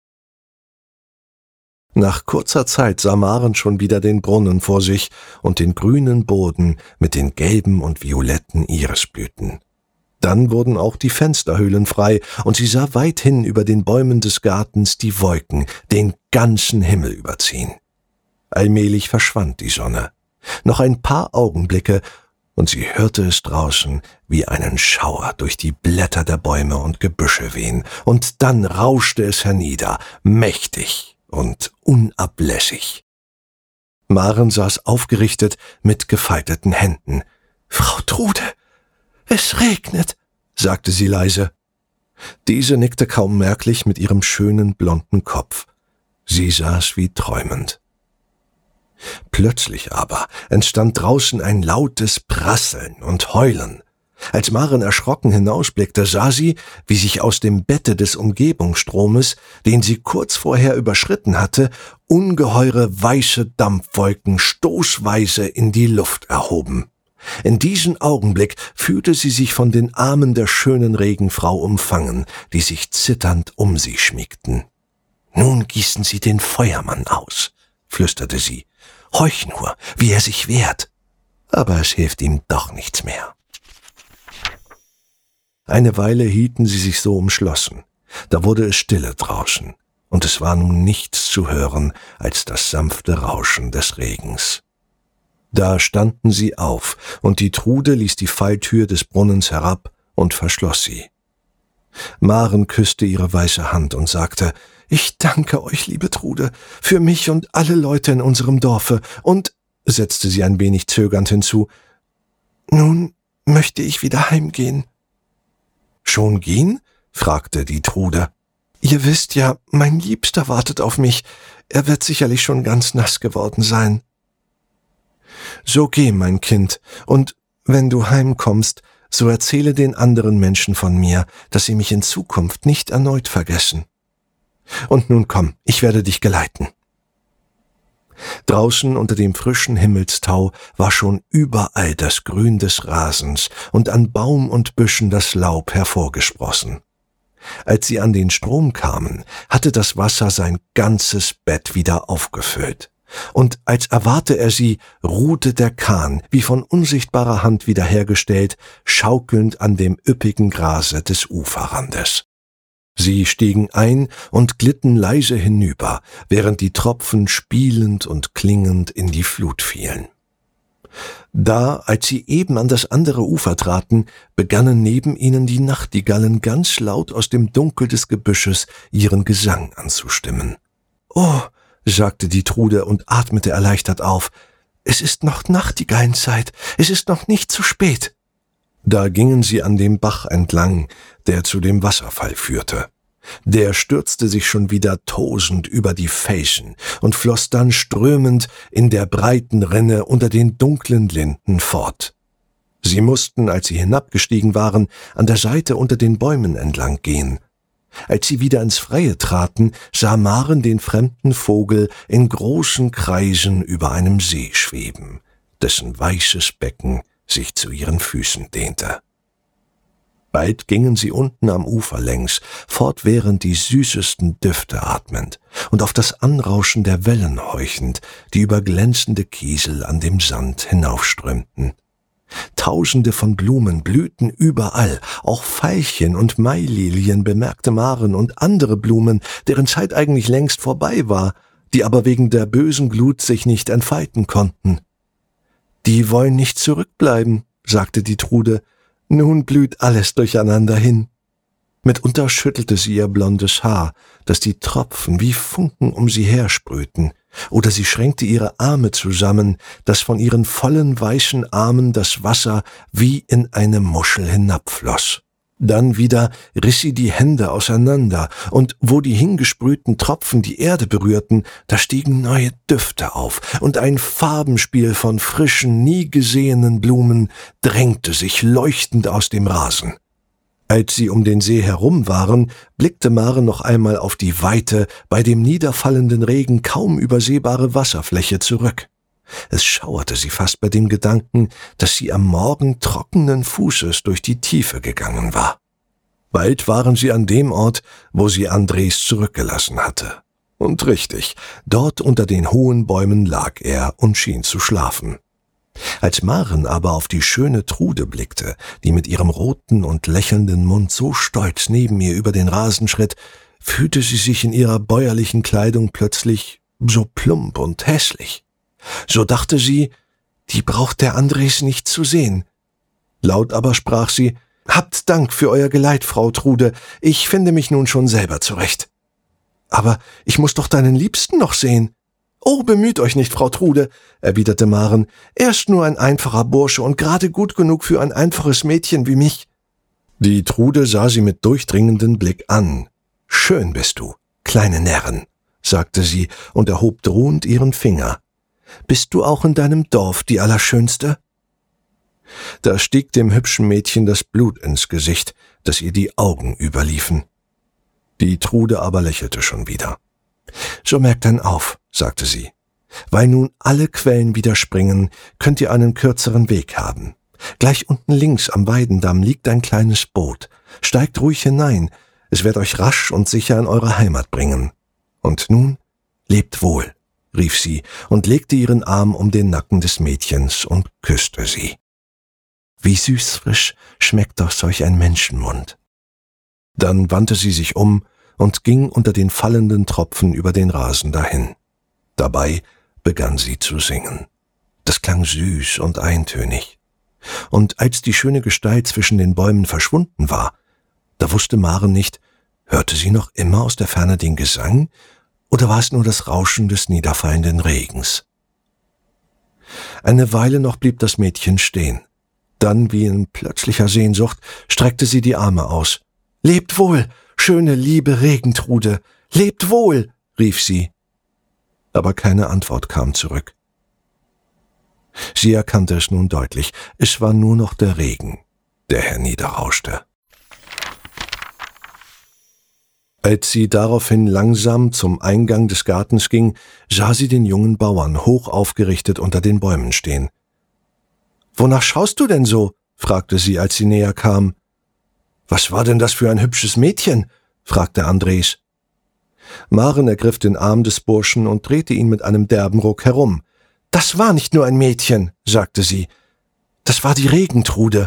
Speaker 1: Nach kurzer Zeit sah Maren schon wieder den Brunnen vor sich und den grünen Boden mit den gelben und violetten Irisblüten. Dann wurden auch die Fensterhöhlen frei, und sie sah weithin über den Bäumen des Gartens die Wolken den ganzen Himmel überziehen. Allmählich verschwand die Sonne. Noch ein paar Augenblicke, und sie hörte es draußen wie einen Schauer durch die Blätter der Bäume und Gebüsche wehen, und dann rauschte es hernieder, mächtig und unablässig. Maren saß aufgerichtet mit gefalteten Händen. »Frau Trude, es regnet«, sagte sie leise. Diese nickte kaum merklich mit ihrem schönen blonden Kopf. Sie saß wie träumend. Plötzlich aber entstand draußen ein lautes Prasseln und Heulen. Als Maren erschrocken hinausblickte, sah sie, wie sich aus dem Bette des Umgebungsstromes, den sie kurz vorher überschritten hatte, ungeheure weiße Dampfwolken stoßweise in die Luft erhoben. In diesem Augenblick fühlte sie sich von den Armen der schönen Regenfrau umfangen, die sich zitternd um sie schmiegten. »Nun gießen Sie den Feuermann aus«, flüsterte sie. »Horch nur, wie er sich wehrt. Aber es hilft ihm doch nichts mehr.« Eine Weile hielten sie sich so umschlossen. Da wurde es stille draußen, und es war nun nichts zu hören als das sanfte Rauschen des Regens. Da standen sie auf, und die Trude ließ die Falltür des Brunnens herab und verschloss sie. Maren küsste ihre weiße Hand und sagte, »Ich danke euch, liebe Trude, für mich und alle Leute in unserem Dorfe und«, setzte sie ein wenig zögernd hinzu, »nun möchte ich wieder heimgehen.« »Schon gehen?« fragte die Trude. »Ihr wisst ja, mein Liebster wartet auf mich. Er wird sicherlich schon ganz nass geworden sein.« »So geh, mein Kind, und wenn du heimkommst, so erzähle den anderen Menschen von mir, dass sie mich in Zukunft nicht erneut vergessen. Und nun komm, ich werde dich geleiten.« Draußen unter dem frischen Himmelstau war schon überall das Grün des Rasens und an Baum und Büschen das Laub hervorgesprossen. Als sie an den Strom kamen, hatte das Wasser sein ganzes Bett wieder aufgefüllt. Und als erwarte er sie, ruhte der Kahn, wie von unsichtbarer Hand wiederhergestellt, schaukelnd an dem üppigen Grase des Uferrandes. Sie stiegen ein und glitten leise hinüber, während die Tropfen spielend und klingend in die Flut fielen. Da, als sie eben an das andere Ufer traten, begannen neben ihnen die Nachtigallen ganz laut aus dem Dunkel des Gebüsches ihren Gesang anzustimmen. »Oh«, sagte die Trude und atmete erleichtert auf, »es ist noch Nachtigallenzeit, es ist noch nicht zu spät.« Da gingen sie an dem Bach entlang, der zu dem Wasserfall führte. Der stürzte sich schon wieder tosend über die Felsen und floss dann strömend in der breiten Rinne unter den dunklen Linden fort. Sie mussten, als sie hinabgestiegen waren, an der Seite unter den Bäumen entlang gehen. Als sie wieder ins Freie traten, sah Maren den fremden Vogel in großen Kreisen über einem See schweben, dessen weißes Becken sich zu ihren Füßen dehnte. Bald gingen sie unten am Ufer längs, fortwährend die süßesten Düfte atmend und auf das Anrauschen der Wellen horchend, die über glänzende Kiesel an dem Sand hinaufströmten. Tausende von Blumen blühten überall, auch Veilchen und Maililien bemerkte Maren und andere Blumen, deren Zeit eigentlich längst vorbei war, die aber wegen der bösen Glut sich nicht entfalten konnten. »Die wollen nicht zurückbleiben«, sagte die Trude, »nun blüht alles durcheinander hin.« Mitunter schüttelte sie ihr blondes Haar, dass die Tropfen wie Funken um sie hersprühten, oder sie schränkte ihre Arme zusammen, dass von ihren vollen weißen Armen das Wasser wie in eine Muschel hinabfloss. Dann wieder riss sie die Hände auseinander, und wo die hingesprühten Tropfen die Erde berührten, da stiegen neue Düfte auf, und ein Farbenspiel von frischen, nie gesehenen Blumen drängte sich leuchtend aus dem Rasen. Als sie um den See herum waren, blickte Maren noch einmal auf die weite, bei dem niederfallenden Regen kaum übersehbare Wasserfläche zurück. Es schauerte sie fast bei dem Gedanken, dass sie am Morgen trockenen Fußes durch die Tiefe gegangen war. Bald waren sie an dem Ort, wo sie Andres zurückgelassen hatte. Und richtig, dort unter den hohen Bäumen lag er und schien zu schlafen. Als Maren aber auf die schöne Trude blickte, die mit ihrem roten und lächelnden Mund so stolz neben ihr über den Rasen schritt, fühlte sie sich in ihrer bäuerlichen Kleidung plötzlich so plump und hässlich. So dachte sie, die braucht der Andres nicht zu sehen. Laut aber sprach sie, »Habt Dank für euer Geleit, Frau Trude, ich finde mich nun schon selber zurecht.« »Aber ich muß doch deinen Liebsten noch sehen.« »Oh, bemüht euch nicht, Frau Trude«, erwiderte Maren, »er ist nur ein einfacher Bursche und gerade gut genug für ein einfaches Mädchen wie mich.« Die Trude sah sie mit durchdringendem Blick an. »Schön bist du, kleine Närrin«, sagte sie und erhob drohend ihren Finger. »Bist du auch in deinem Dorf die Allerschönste?« Da stieg dem hübschen Mädchen das Blut ins Gesicht, dass ihr die Augen überliefen. Die Trude aber lächelte schon wieder. »So merkt dann auf«, sagte sie. »Weil nun alle Quellen wieder springen, könnt ihr einen kürzeren Weg haben. Gleich unten links am Weidendamm liegt ein kleines Boot. Steigt ruhig hinein, es wird euch rasch und sicher in eure Heimat bringen. Und nun, lebt wohl«, rief sie und legte ihren Arm um den Nacken des Mädchens und küsste sie. Wie süßfrisch schmeckt doch solch ein Menschenmund. Dann wandte sie sich um und ging unter den fallenden Tropfen über den Rasen dahin. Dabei begann sie zu singen. Das klang süß und eintönig. Und als die schöne Gestalt zwischen den Bäumen verschwunden war, Da wusste Maren nicht, hörte sie noch immer aus der Ferne den Gesang, oder war es nur das Rauschen des niederfallenden Regens? Eine Weile noch blieb das Mädchen stehen. Dann, wie in plötzlicher Sehnsucht, streckte sie die Arme aus. »Lebt wohl, schöne, liebe Regentrude! Lebt wohl!« rief sie. Aber keine Antwort kam zurück. Sie erkannte es nun deutlich. Es war nur noch der Regen, der herniederrauschte. Als sie daraufhin langsam zum Eingang des Gartens ging, sah sie den jungen Bauern hoch aufgerichtet unter den Bäumen stehen. »Wonach schaust du denn so?« fragte sie, als sie näher kam. »Was war denn das für ein hübsches Mädchen?« fragte Andres. Maren ergriff den Arm des Burschen und drehte ihn mit einem derben Ruck herum. »Das war nicht nur ein Mädchen«, sagte sie. »Das war die Regentrude.«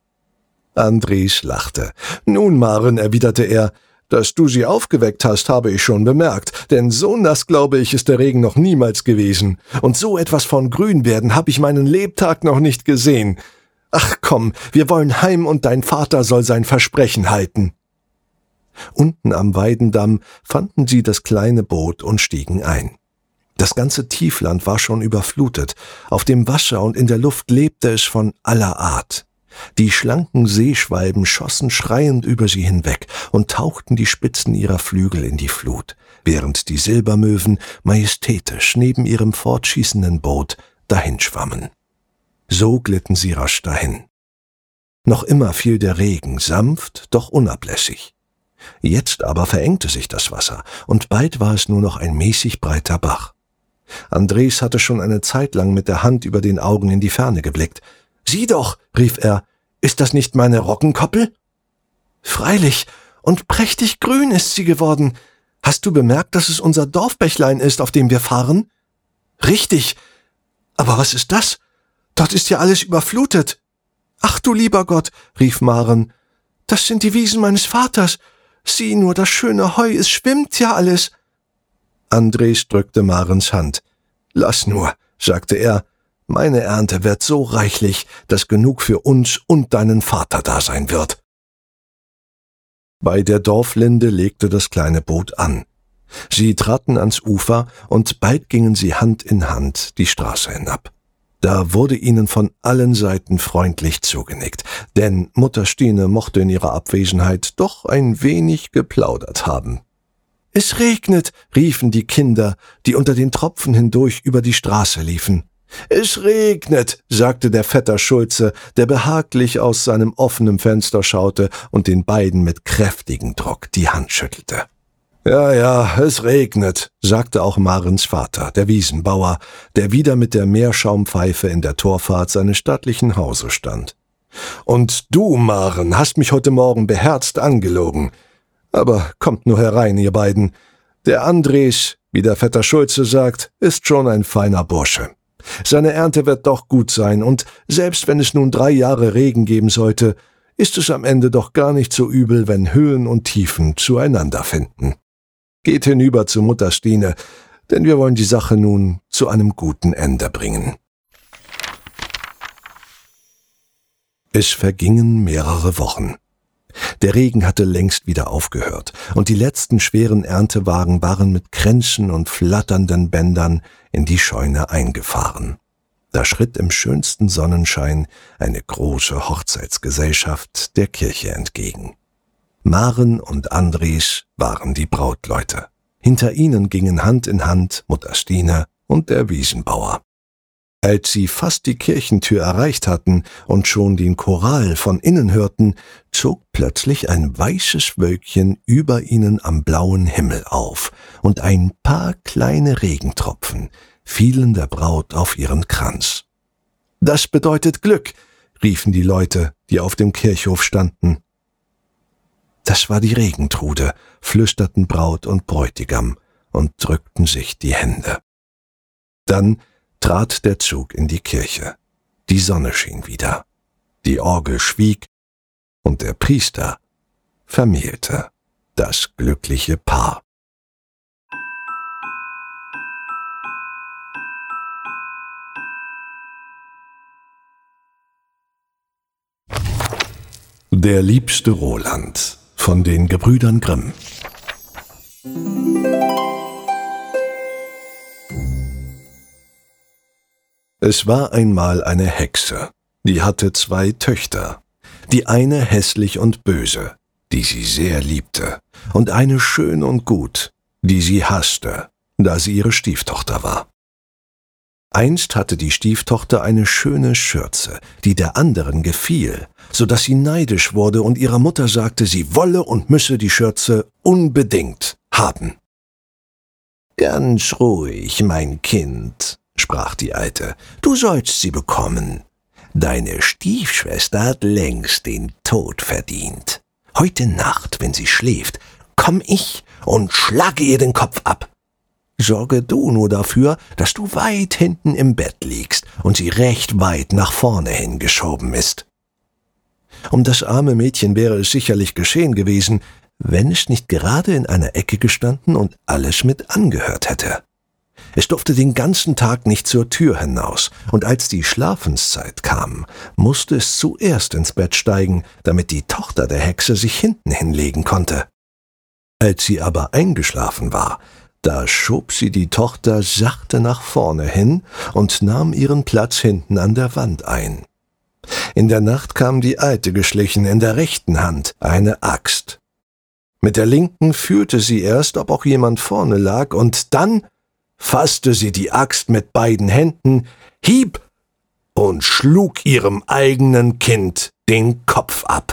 Speaker 1: Andres lachte. »Nun, Maren«, erwiderte er, »dass du sie aufgeweckt hast, habe ich schon bemerkt, denn so nass, glaube ich, ist der Regen noch niemals gewesen. Und so etwas von Grünwerden habe ich meinen Lebtag noch nicht gesehen. Ach komm, wir wollen heim und dein Vater soll sein Versprechen halten.« Unten am Weidendamm fanden sie das kleine Boot und stiegen ein. Das ganze Tiefland war schon überflutet, auf dem Wasser und in der Luft lebte es von aller Art. Die schlanken Seeschwalben schossen schreiend über sie hinweg und tauchten die Spitzen ihrer Flügel in die Flut, während die Silbermöwen majestätisch neben ihrem fortschießenden Boot dahinschwammen. So glitten sie rasch dahin. Noch immer fiel der Regen sanft, doch unablässig. Jetzt aber verengte sich das Wasser, und bald war es nur noch ein mäßig breiter Bach. Andres hatte schon eine Zeit lang mit der Hand über den Augen in die Ferne geblickt. »Sieh doch«, rief er, »ist das nicht meine Roggenkoppel?« »Freilich, und prächtig grün ist sie geworden. Hast du bemerkt, dass es unser Dorfbächlein ist, auf dem wir fahren?« »Richtig. Aber was ist das? Dort ist ja alles überflutet.« »Ach du lieber Gott«, rief Maren, »das sind die Wiesen meines Vaters. Sieh nur, das schöne Heu, es schwimmt ja alles.« Andres drückte Marens Hand. »Lass nur«, sagte er, »meine Ernte wird so reichlich, dass genug für uns und deinen Vater da sein wird.« Bei der Dorflinde legte das kleine Boot an. Sie traten ans Ufer, und bald gingen sie Hand in Hand die Straße hinab. Da wurde ihnen von allen Seiten freundlich zugenickt, denn Mutter Stine mochte in ihrer Abwesenheit doch ein wenig geplaudert haben. »Es regnet«, riefen die Kinder, die unter den Tropfen hindurch über die Straße liefen. »Es regnet«, sagte der Vetter Schulze, der behaglich aus seinem offenen Fenster schaute und den beiden mit kräftigem Druck die Hand schüttelte. »Ja, ja, es regnet«, sagte auch Marens Vater, der Wiesenbauer, der wieder mit der Meerschaumpfeife in der Torfahrt seines stattlichen Hauses stand. »Und du, Maren, hast mich heute Morgen beherzt angelogen. Aber kommt nur herein, ihr beiden. Der Andres, wie der Vetter Schulze sagt, ist schon ein feiner Bursche. Seine Ernte wird doch gut sein, und selbst wenn es nun drei Jahre Regen geben sollte, ist es am Ende doch gar nicht so übel, wenn Höhen und Tiefen zueinander finden. Geht hinüber zu Mutter Stine, denn wir wollen die Sache nun zu einem guten Ende bringen.« Es vergingen mehrere Wochen. Der Regen hatte längst wieder aufgehört, und die letzten schweren Erntewagen waren mit Kränzen und flatternden Bändern in die Scheune eingefahren. Da schritt im schönsten Sonnenschein eine große Hochzeitsgesellschaft der Kirche entgegen. Maren und Andres waren die Brautleute. Hinter ihnen gingen Hand in Hand Mutter Stine und der Wiesenbauer. Als sie fast die Kirchentür erreicht hatten und schon den Choral von innen hörten, zog plötzlich ein weißes Wölkchen über ihnen am blauen Himmel auf, und ein paar kleine Regentropfen fielen der Braut auf ihren Kranz. »Das bedeutet Glück«, riefen die Leute, die auf dem Kirchhof standen. »Das war die Regentrude«, flüsterten Braut und Bräutigam und drückten sich die Hände. Dann trat der Zug in die Kirche. Die Sonne schien wieder. Die Orgel schwieg, und der Priester vermählte das glückliche Paar. Der liebste Roland von den Gebrüdern Grimm. Es war einmal eine Hexe, die hatte zwei Töchter, die eine hässlich und böse, die sie sehr liebte, und eine schön und gut, die sie hasste, da sie ihre Stieftochter war. Einst hatte die Stieftochter eine schöne Schürze, die der anderen gefiel, so dass sie neidisch wurde und ihrer Mutter sagte, sie wolle und müsse die Schürze unbedingt haben. »Ganz ruhig, mein Kind«, sprach die Alte, »du sollst sie bekommen. Deine Stiefschwester hat längst den Tod verdient. Heute Nacht, wenn sie schläft, komm ich und schlage ihr den Kopf ab. Sorge du nur dafür, dass du weit hinten im Bett liegst und sie recht weit nach vorne hingeschoben ist.« Um das arme Mädchen wäre es sicherlich geschehen gewesen, wenn es nicht gerade in einer Ecke gestanden und alles mit angehört hätte. Es durfte den ganzen Tag nicht zur Tür hinaus, und als die Schlafenszeit kam, musste es zuerst ins Bett steigen, damit die Tochter der Hexe sich hinten hinlegen konnte. Als sie aber eingeschlafen war, da schob sie die Tochter sachte nach vorne hin und nahm ihren Platz hinten an der Wand ein. In der Nacht kam die Alte geschlichen, in der rechten Hand eine Axt. Mit der linken fühlte sie erst, ob auch jemand vorne lag, und dann fasste sie die Axt mit beiden Händen, hieb und schlug ihrem eigenen Kind den Kopf ab.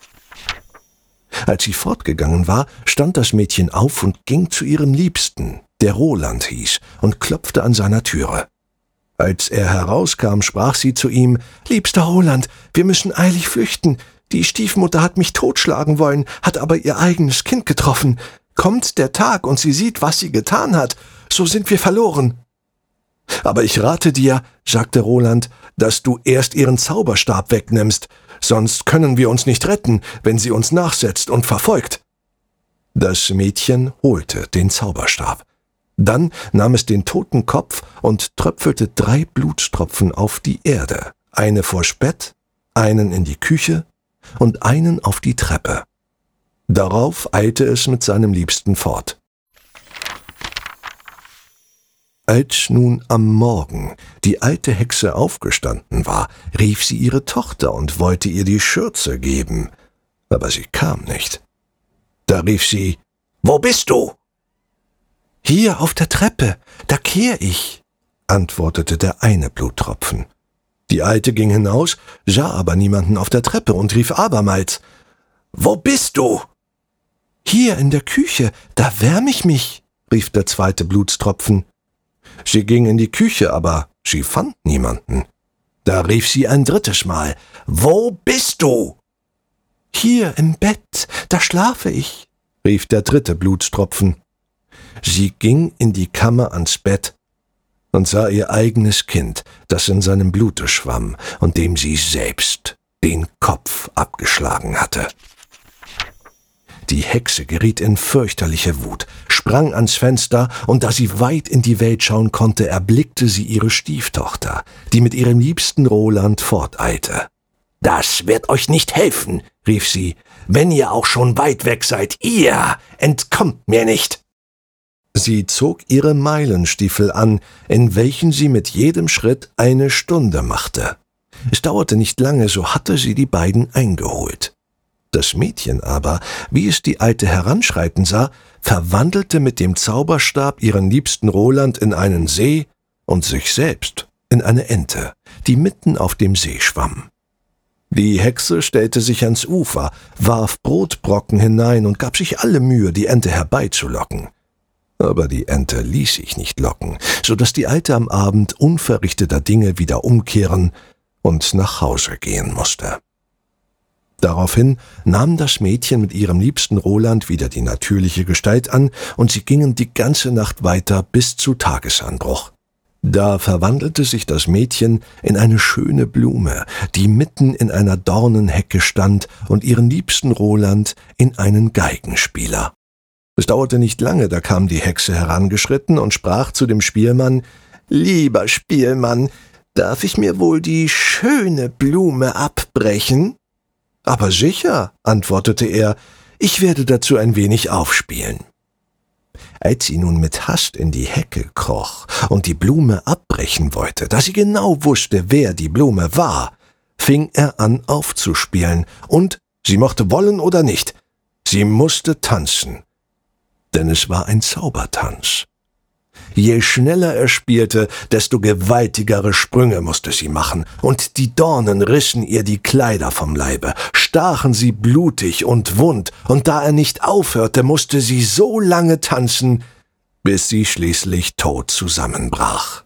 Speaker 1: Als sie fortgegangen war, stand das Mädchen auf und ging zu ihrem Liebsten, der Roland hieß, und klopfte an seiner Türe. Als er herauskam, sprach sie zu ihm, »Liebster Roland, wir müssen eilig flüchten. Die Stiefmutter hat mich totschlagen wollen, hat aber ihr eigenes Kind getroffen. Kommt der Tag und sie sieht, was sie getan hat, so sind wir verloren.« »Aber ich rate dir«, sagte Roland, »dass du erst ihren Zauberstab wegnimmst, sonst können wir uns nicht retten, wenn sie uns nachsetzt und verfolgt.« Das Mädchen holte den Zauberstab. Dann nahm es den toten Kopf und tröpfelte drei Blutstropfen auf die Erde, eine vors Bett, einen in die Küche und einen auf die Treppe. Darauf eilte es mit seinem Liebsten fort. Als nun am Morgen die alte Hexe aufgestanden war, rief sie ihre Tochter und wollte ihr die Schürze geben, aber sie kam nicht. Da rief sie, »Wo bist du?« »Hier auf der Treppe, da kehr ich«, antwortete der eine Bluttropfen. Die Alte ging hinaus, sah aber niemanden auf der Treppe und rief abermals, »Wo bist du?« »Hier in der Küche, da wärm ich mich«, rief der zweite Blutstropfen. Sie ging in die Küche, aber sie fand niemanden. Da rief sie ein drittes Mal, »Wo bist du?« »Hier im Bett, da schlafe ich«, rief der dritte Blutstropfen. Sie ging in die Kammer ans Bett und sah ihr eigenes Kind, das in seinem Blute schwamm und dem sie selbst den Kopf abgeschlagen hatte. Die Hexe geriet in fürchterliche Wut, sprang ans Fenster, und da sie weit in die Welt schauen konnte, erblickte sie ihre Stieftochter, die mit ihrem liebsten Roland forteilte. »Das wird euch nicht helfen«, rief sie, »wenn ihr auch schon weit weg seid, ihr entkommt mir nicht.« Sie zog ihre Meilenstiefel an, in welchen sie mit jedem Schritt eine Stunde machte. Es dauerte nicht lange, so hatte sie die beiden eingeholt. Das Mädchen aber, wie es die Alte heranschreiten sah, verwandelte mit dem Zauberstab ihren liebsten Roland in einen See und sich selbst in eine Ente, die mitten auf dem See schwamm. Die Hexe stellte sich ans Ufer, warf Brotbrocken hinein und gab sich alle Mühe, die Ente herbeizulocken. Aber die Ente ließ sich nicht locken, so dass die Alte am Abend unverrichteter Dinge wieder umkehren und nach Hause gehen musste. Daraufhin nahm das Mädchen mit ihrem liebsten Roland wieder die natürliche Gestalt an, und sie gingen die ganze Nacht weiter bis zu Tagesanbruch. Da verwandelte sich das Mädchen in eine schöne Blume, die mitten in einer Dornenhecke stand, und ihren liebsten Roland in einen Geigenspieler. Es dauerte nicht lange, da kam die Hexe herangeschritten und sprach zu dem Spielmann, »Lieber Spielmann, darf ich mir wohl die schöne Blume abbrechen?« »Aber sicher«, antwortete er, Ich werde dazu ein wenig aufspielen.« Als sie nun mit Hast in die Hecke kroch und die Blume abbrechen wollte, da sie genau wusste, wer die Blume war, fing er an aufzuspielen, und sie mochte wollen oder nicht, sie musste tanzen, denn es war ein Zaubertanz. Je schneller er spielte, desto gewaltigere Sprünge musste sie machen, und die Dornen rissen ihr die Kleider vom Leibe, stachen sie blutig und wund, und da er nicht aufhörte, musste sie so lange tanzen, bis sie schließlich tot zusammenbrach.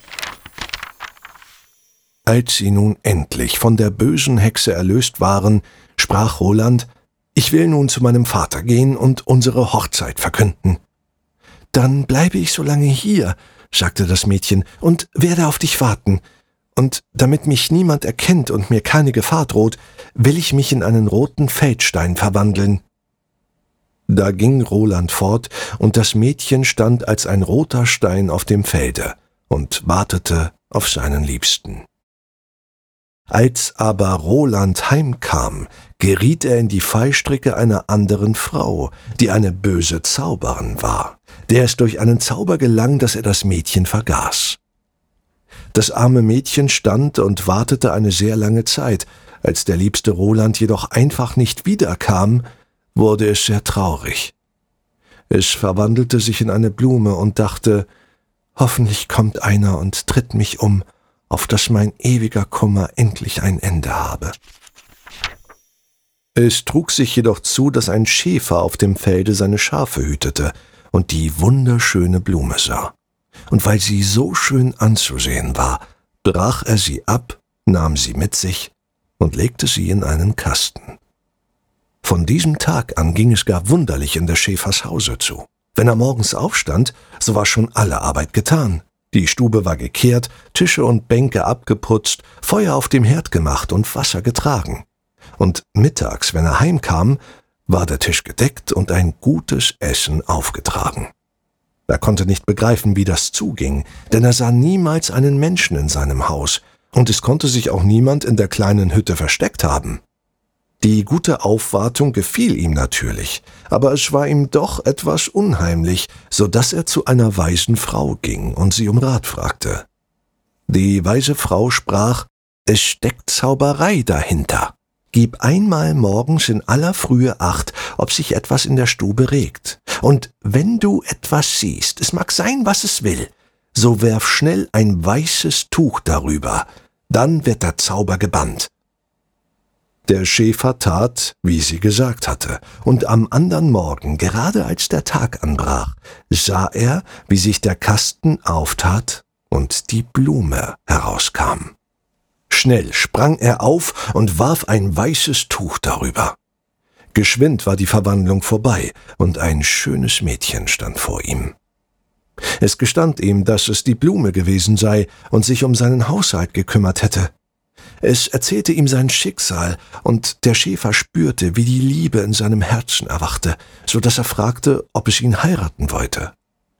Speaker 1: Als sie nun endlich von der bösen Hexe erlöst waren, sprach Roland: »Ich will nun zu meinem Vater gehen und unsere Hochzeit verkünden.« »Dann bleibe ich so lange hier«, sagte das Mädchen, »und werde auf dich warten. Und damit mich niemand erkennt und mir keine Gefahr droht, will ich mich in einen roten Feldstein verwandeln.« Da ging Roland fort, und das Mädchen stand als ein roter Stein auf dem Felde und wartete auf seinen Liebsten. Als aber Roland heimkam, geriet er in die Fallstricke einer anderen Frau, die eine böse Zauberin war, der es durch einen Zauber gelang, dass er das Mädchen vergaß. Das arme Mädchen stand und wartete eine sehr lange Zeit. Als der liebste Roland jedoch einfach nicht wiederkam, wurde es sehr traurig. Es verwandelte sich in eine Blume und dachte: »Hoffentlich kommt einer und tritt mich um, auf dass mein ewiger Kummer endlich ein Ende habe.« Es trug sich jedoch zu, dass ein Schäfer auf dem Felde seine Schafe hütete und die wunderschöne Blume sah. Und weil sie so schön anzusehen war, brach er sie ab, nahm sie mit sich und legte sie in einen Kasten. Von diesem Tag an ging es gar wunderlich in des Schäfers Hause zu. Wenn er morgens aufstand, so war schon alle Arbeit getan. Die Stube war gekehrt, Tische und Bänke abgeputzt, Feuer auf dem Herd gemacht und Wasser getragen. Und mittags, wenn er heimkam, war der Tisch gedeckt und ein gutes Essen aufgetragen. Er konnte nicht begreifen, wie das zuging, denn er sah niemals einen Menschen in seinem Haus, und es konnte sich auch niemand in der kleinen Hütte versteckt haben. Die gute Aufwartung gefiel ihm natürlich, aber es war ihm doch etwas unheimlich, so dass er zu einer weisen Frau ging und sie um Rat fragte. Die weise Frau sprach: »Es steckt Zauberei dahinter. Gib einmal morgens in aller Frühe Acht, ob sich etwas in der Stube regt. Und wenn du etwas siehst, es mag sein, was es will, so werf schnell ein weißes Tuch darüber, dann wird der Zauber gebannt.« Der Schäfer tat, wie sie gesagt hatte, und am andern Morgen, gerade als der Tag anbrach, sah er, wie sich der Kasten auftat und die Blume herauskam. Schnell sprang er auf und warf ein weißes Tuch darüber. Geschwind war die Verwandlung vorbei, und ein schönes Mädchen stand vor ihm. Es gestand ihm, dass es die Blume gewesen sei und sich um seinen Haushalt gekümmert hätte. Es erzählte ihm sein Schicksal, und der Schäfer spürte, wie die Liebe in seinem Herzen erwachte, so dass er fragte, ob es ihn heiraten wollte.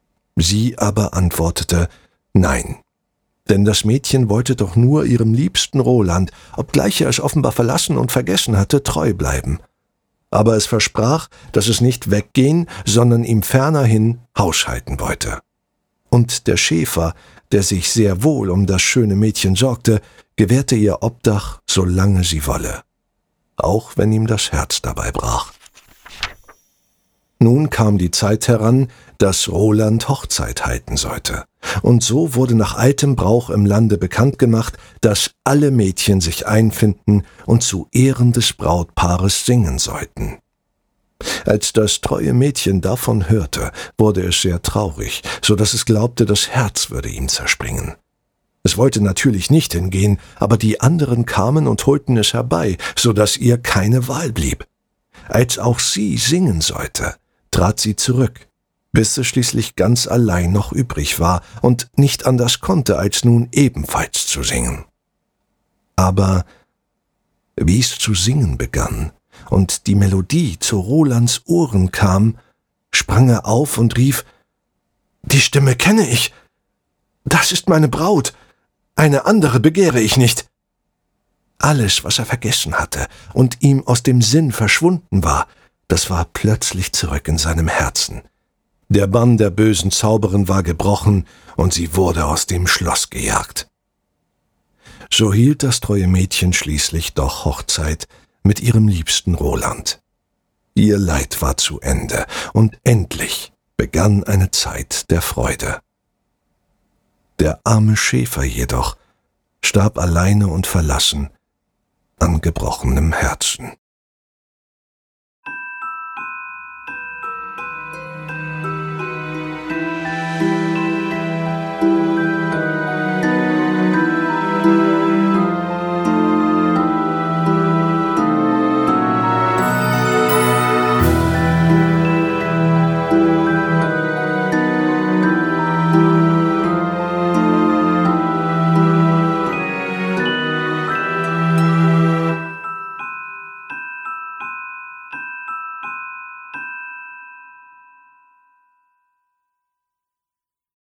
Speaker 1: Sie aber antwortete: »Nein«, denn das Mädchen wollte doch nur ihrem liebsten Roland, obgleich er es offenbar verlassen und vergessen hatte, treu bleiben. Aber es versprach, dass es nicht weggehen, sondern ihm fernerhin Haus halten wollte. Und der Schäfer, der sich sehr wohl um das schöne Mädchen sorgte, gewährte ihr Obdach, solange sie wolle, auch wenn ihm das Herz dabei brach. Nun kam die Zeit heran, dass Roland Hochzeit halten sollte, und so wurde nach altem Brauch im Lande bekannt gemacht, dass alle Mädchen sich einfinden und zu Ehren des Brautpaares singen sollten. Als das treue Mädchen davon hörte, wurde es sehr traurig, so dass es glaubte, das Herz würde ihm zerspringen. Es wollte natürlich nicht hingehen, aber die anderen kamen und holten es herbei, so dass ihr keine Wahl blieb. Als auch sie singen sollte, trat sie zurück, bis es schließlich ganz allein noch übrig war und nicht anders konnte, als nun ebenfalls zu singen. Aber wie es zu singen begann und die Melodie zu Rolands Ohren kam, sprang er auf und rief: »Die Stimme kenne ich! Das ist meine Braut! Eine andere begehre ich nicht!« Alles, was er vergessen hatte und ihm aus dem Sinn verschwunden war, das war plötzlich zurück in seinem Herzen. Der Bann der bösen Zauberin war gebrochen und sie wurde aus dem Schloss gejagt. So hielt das treue Mädchen schließlich doch Hochzeit mit ihrem liebsten Roland. Ihr Leid war zu Ende und endlich begann eine Zeit der Freude. Der arme Schäfer jedoch starb alleine und verlassen an gebrochenem Herzen.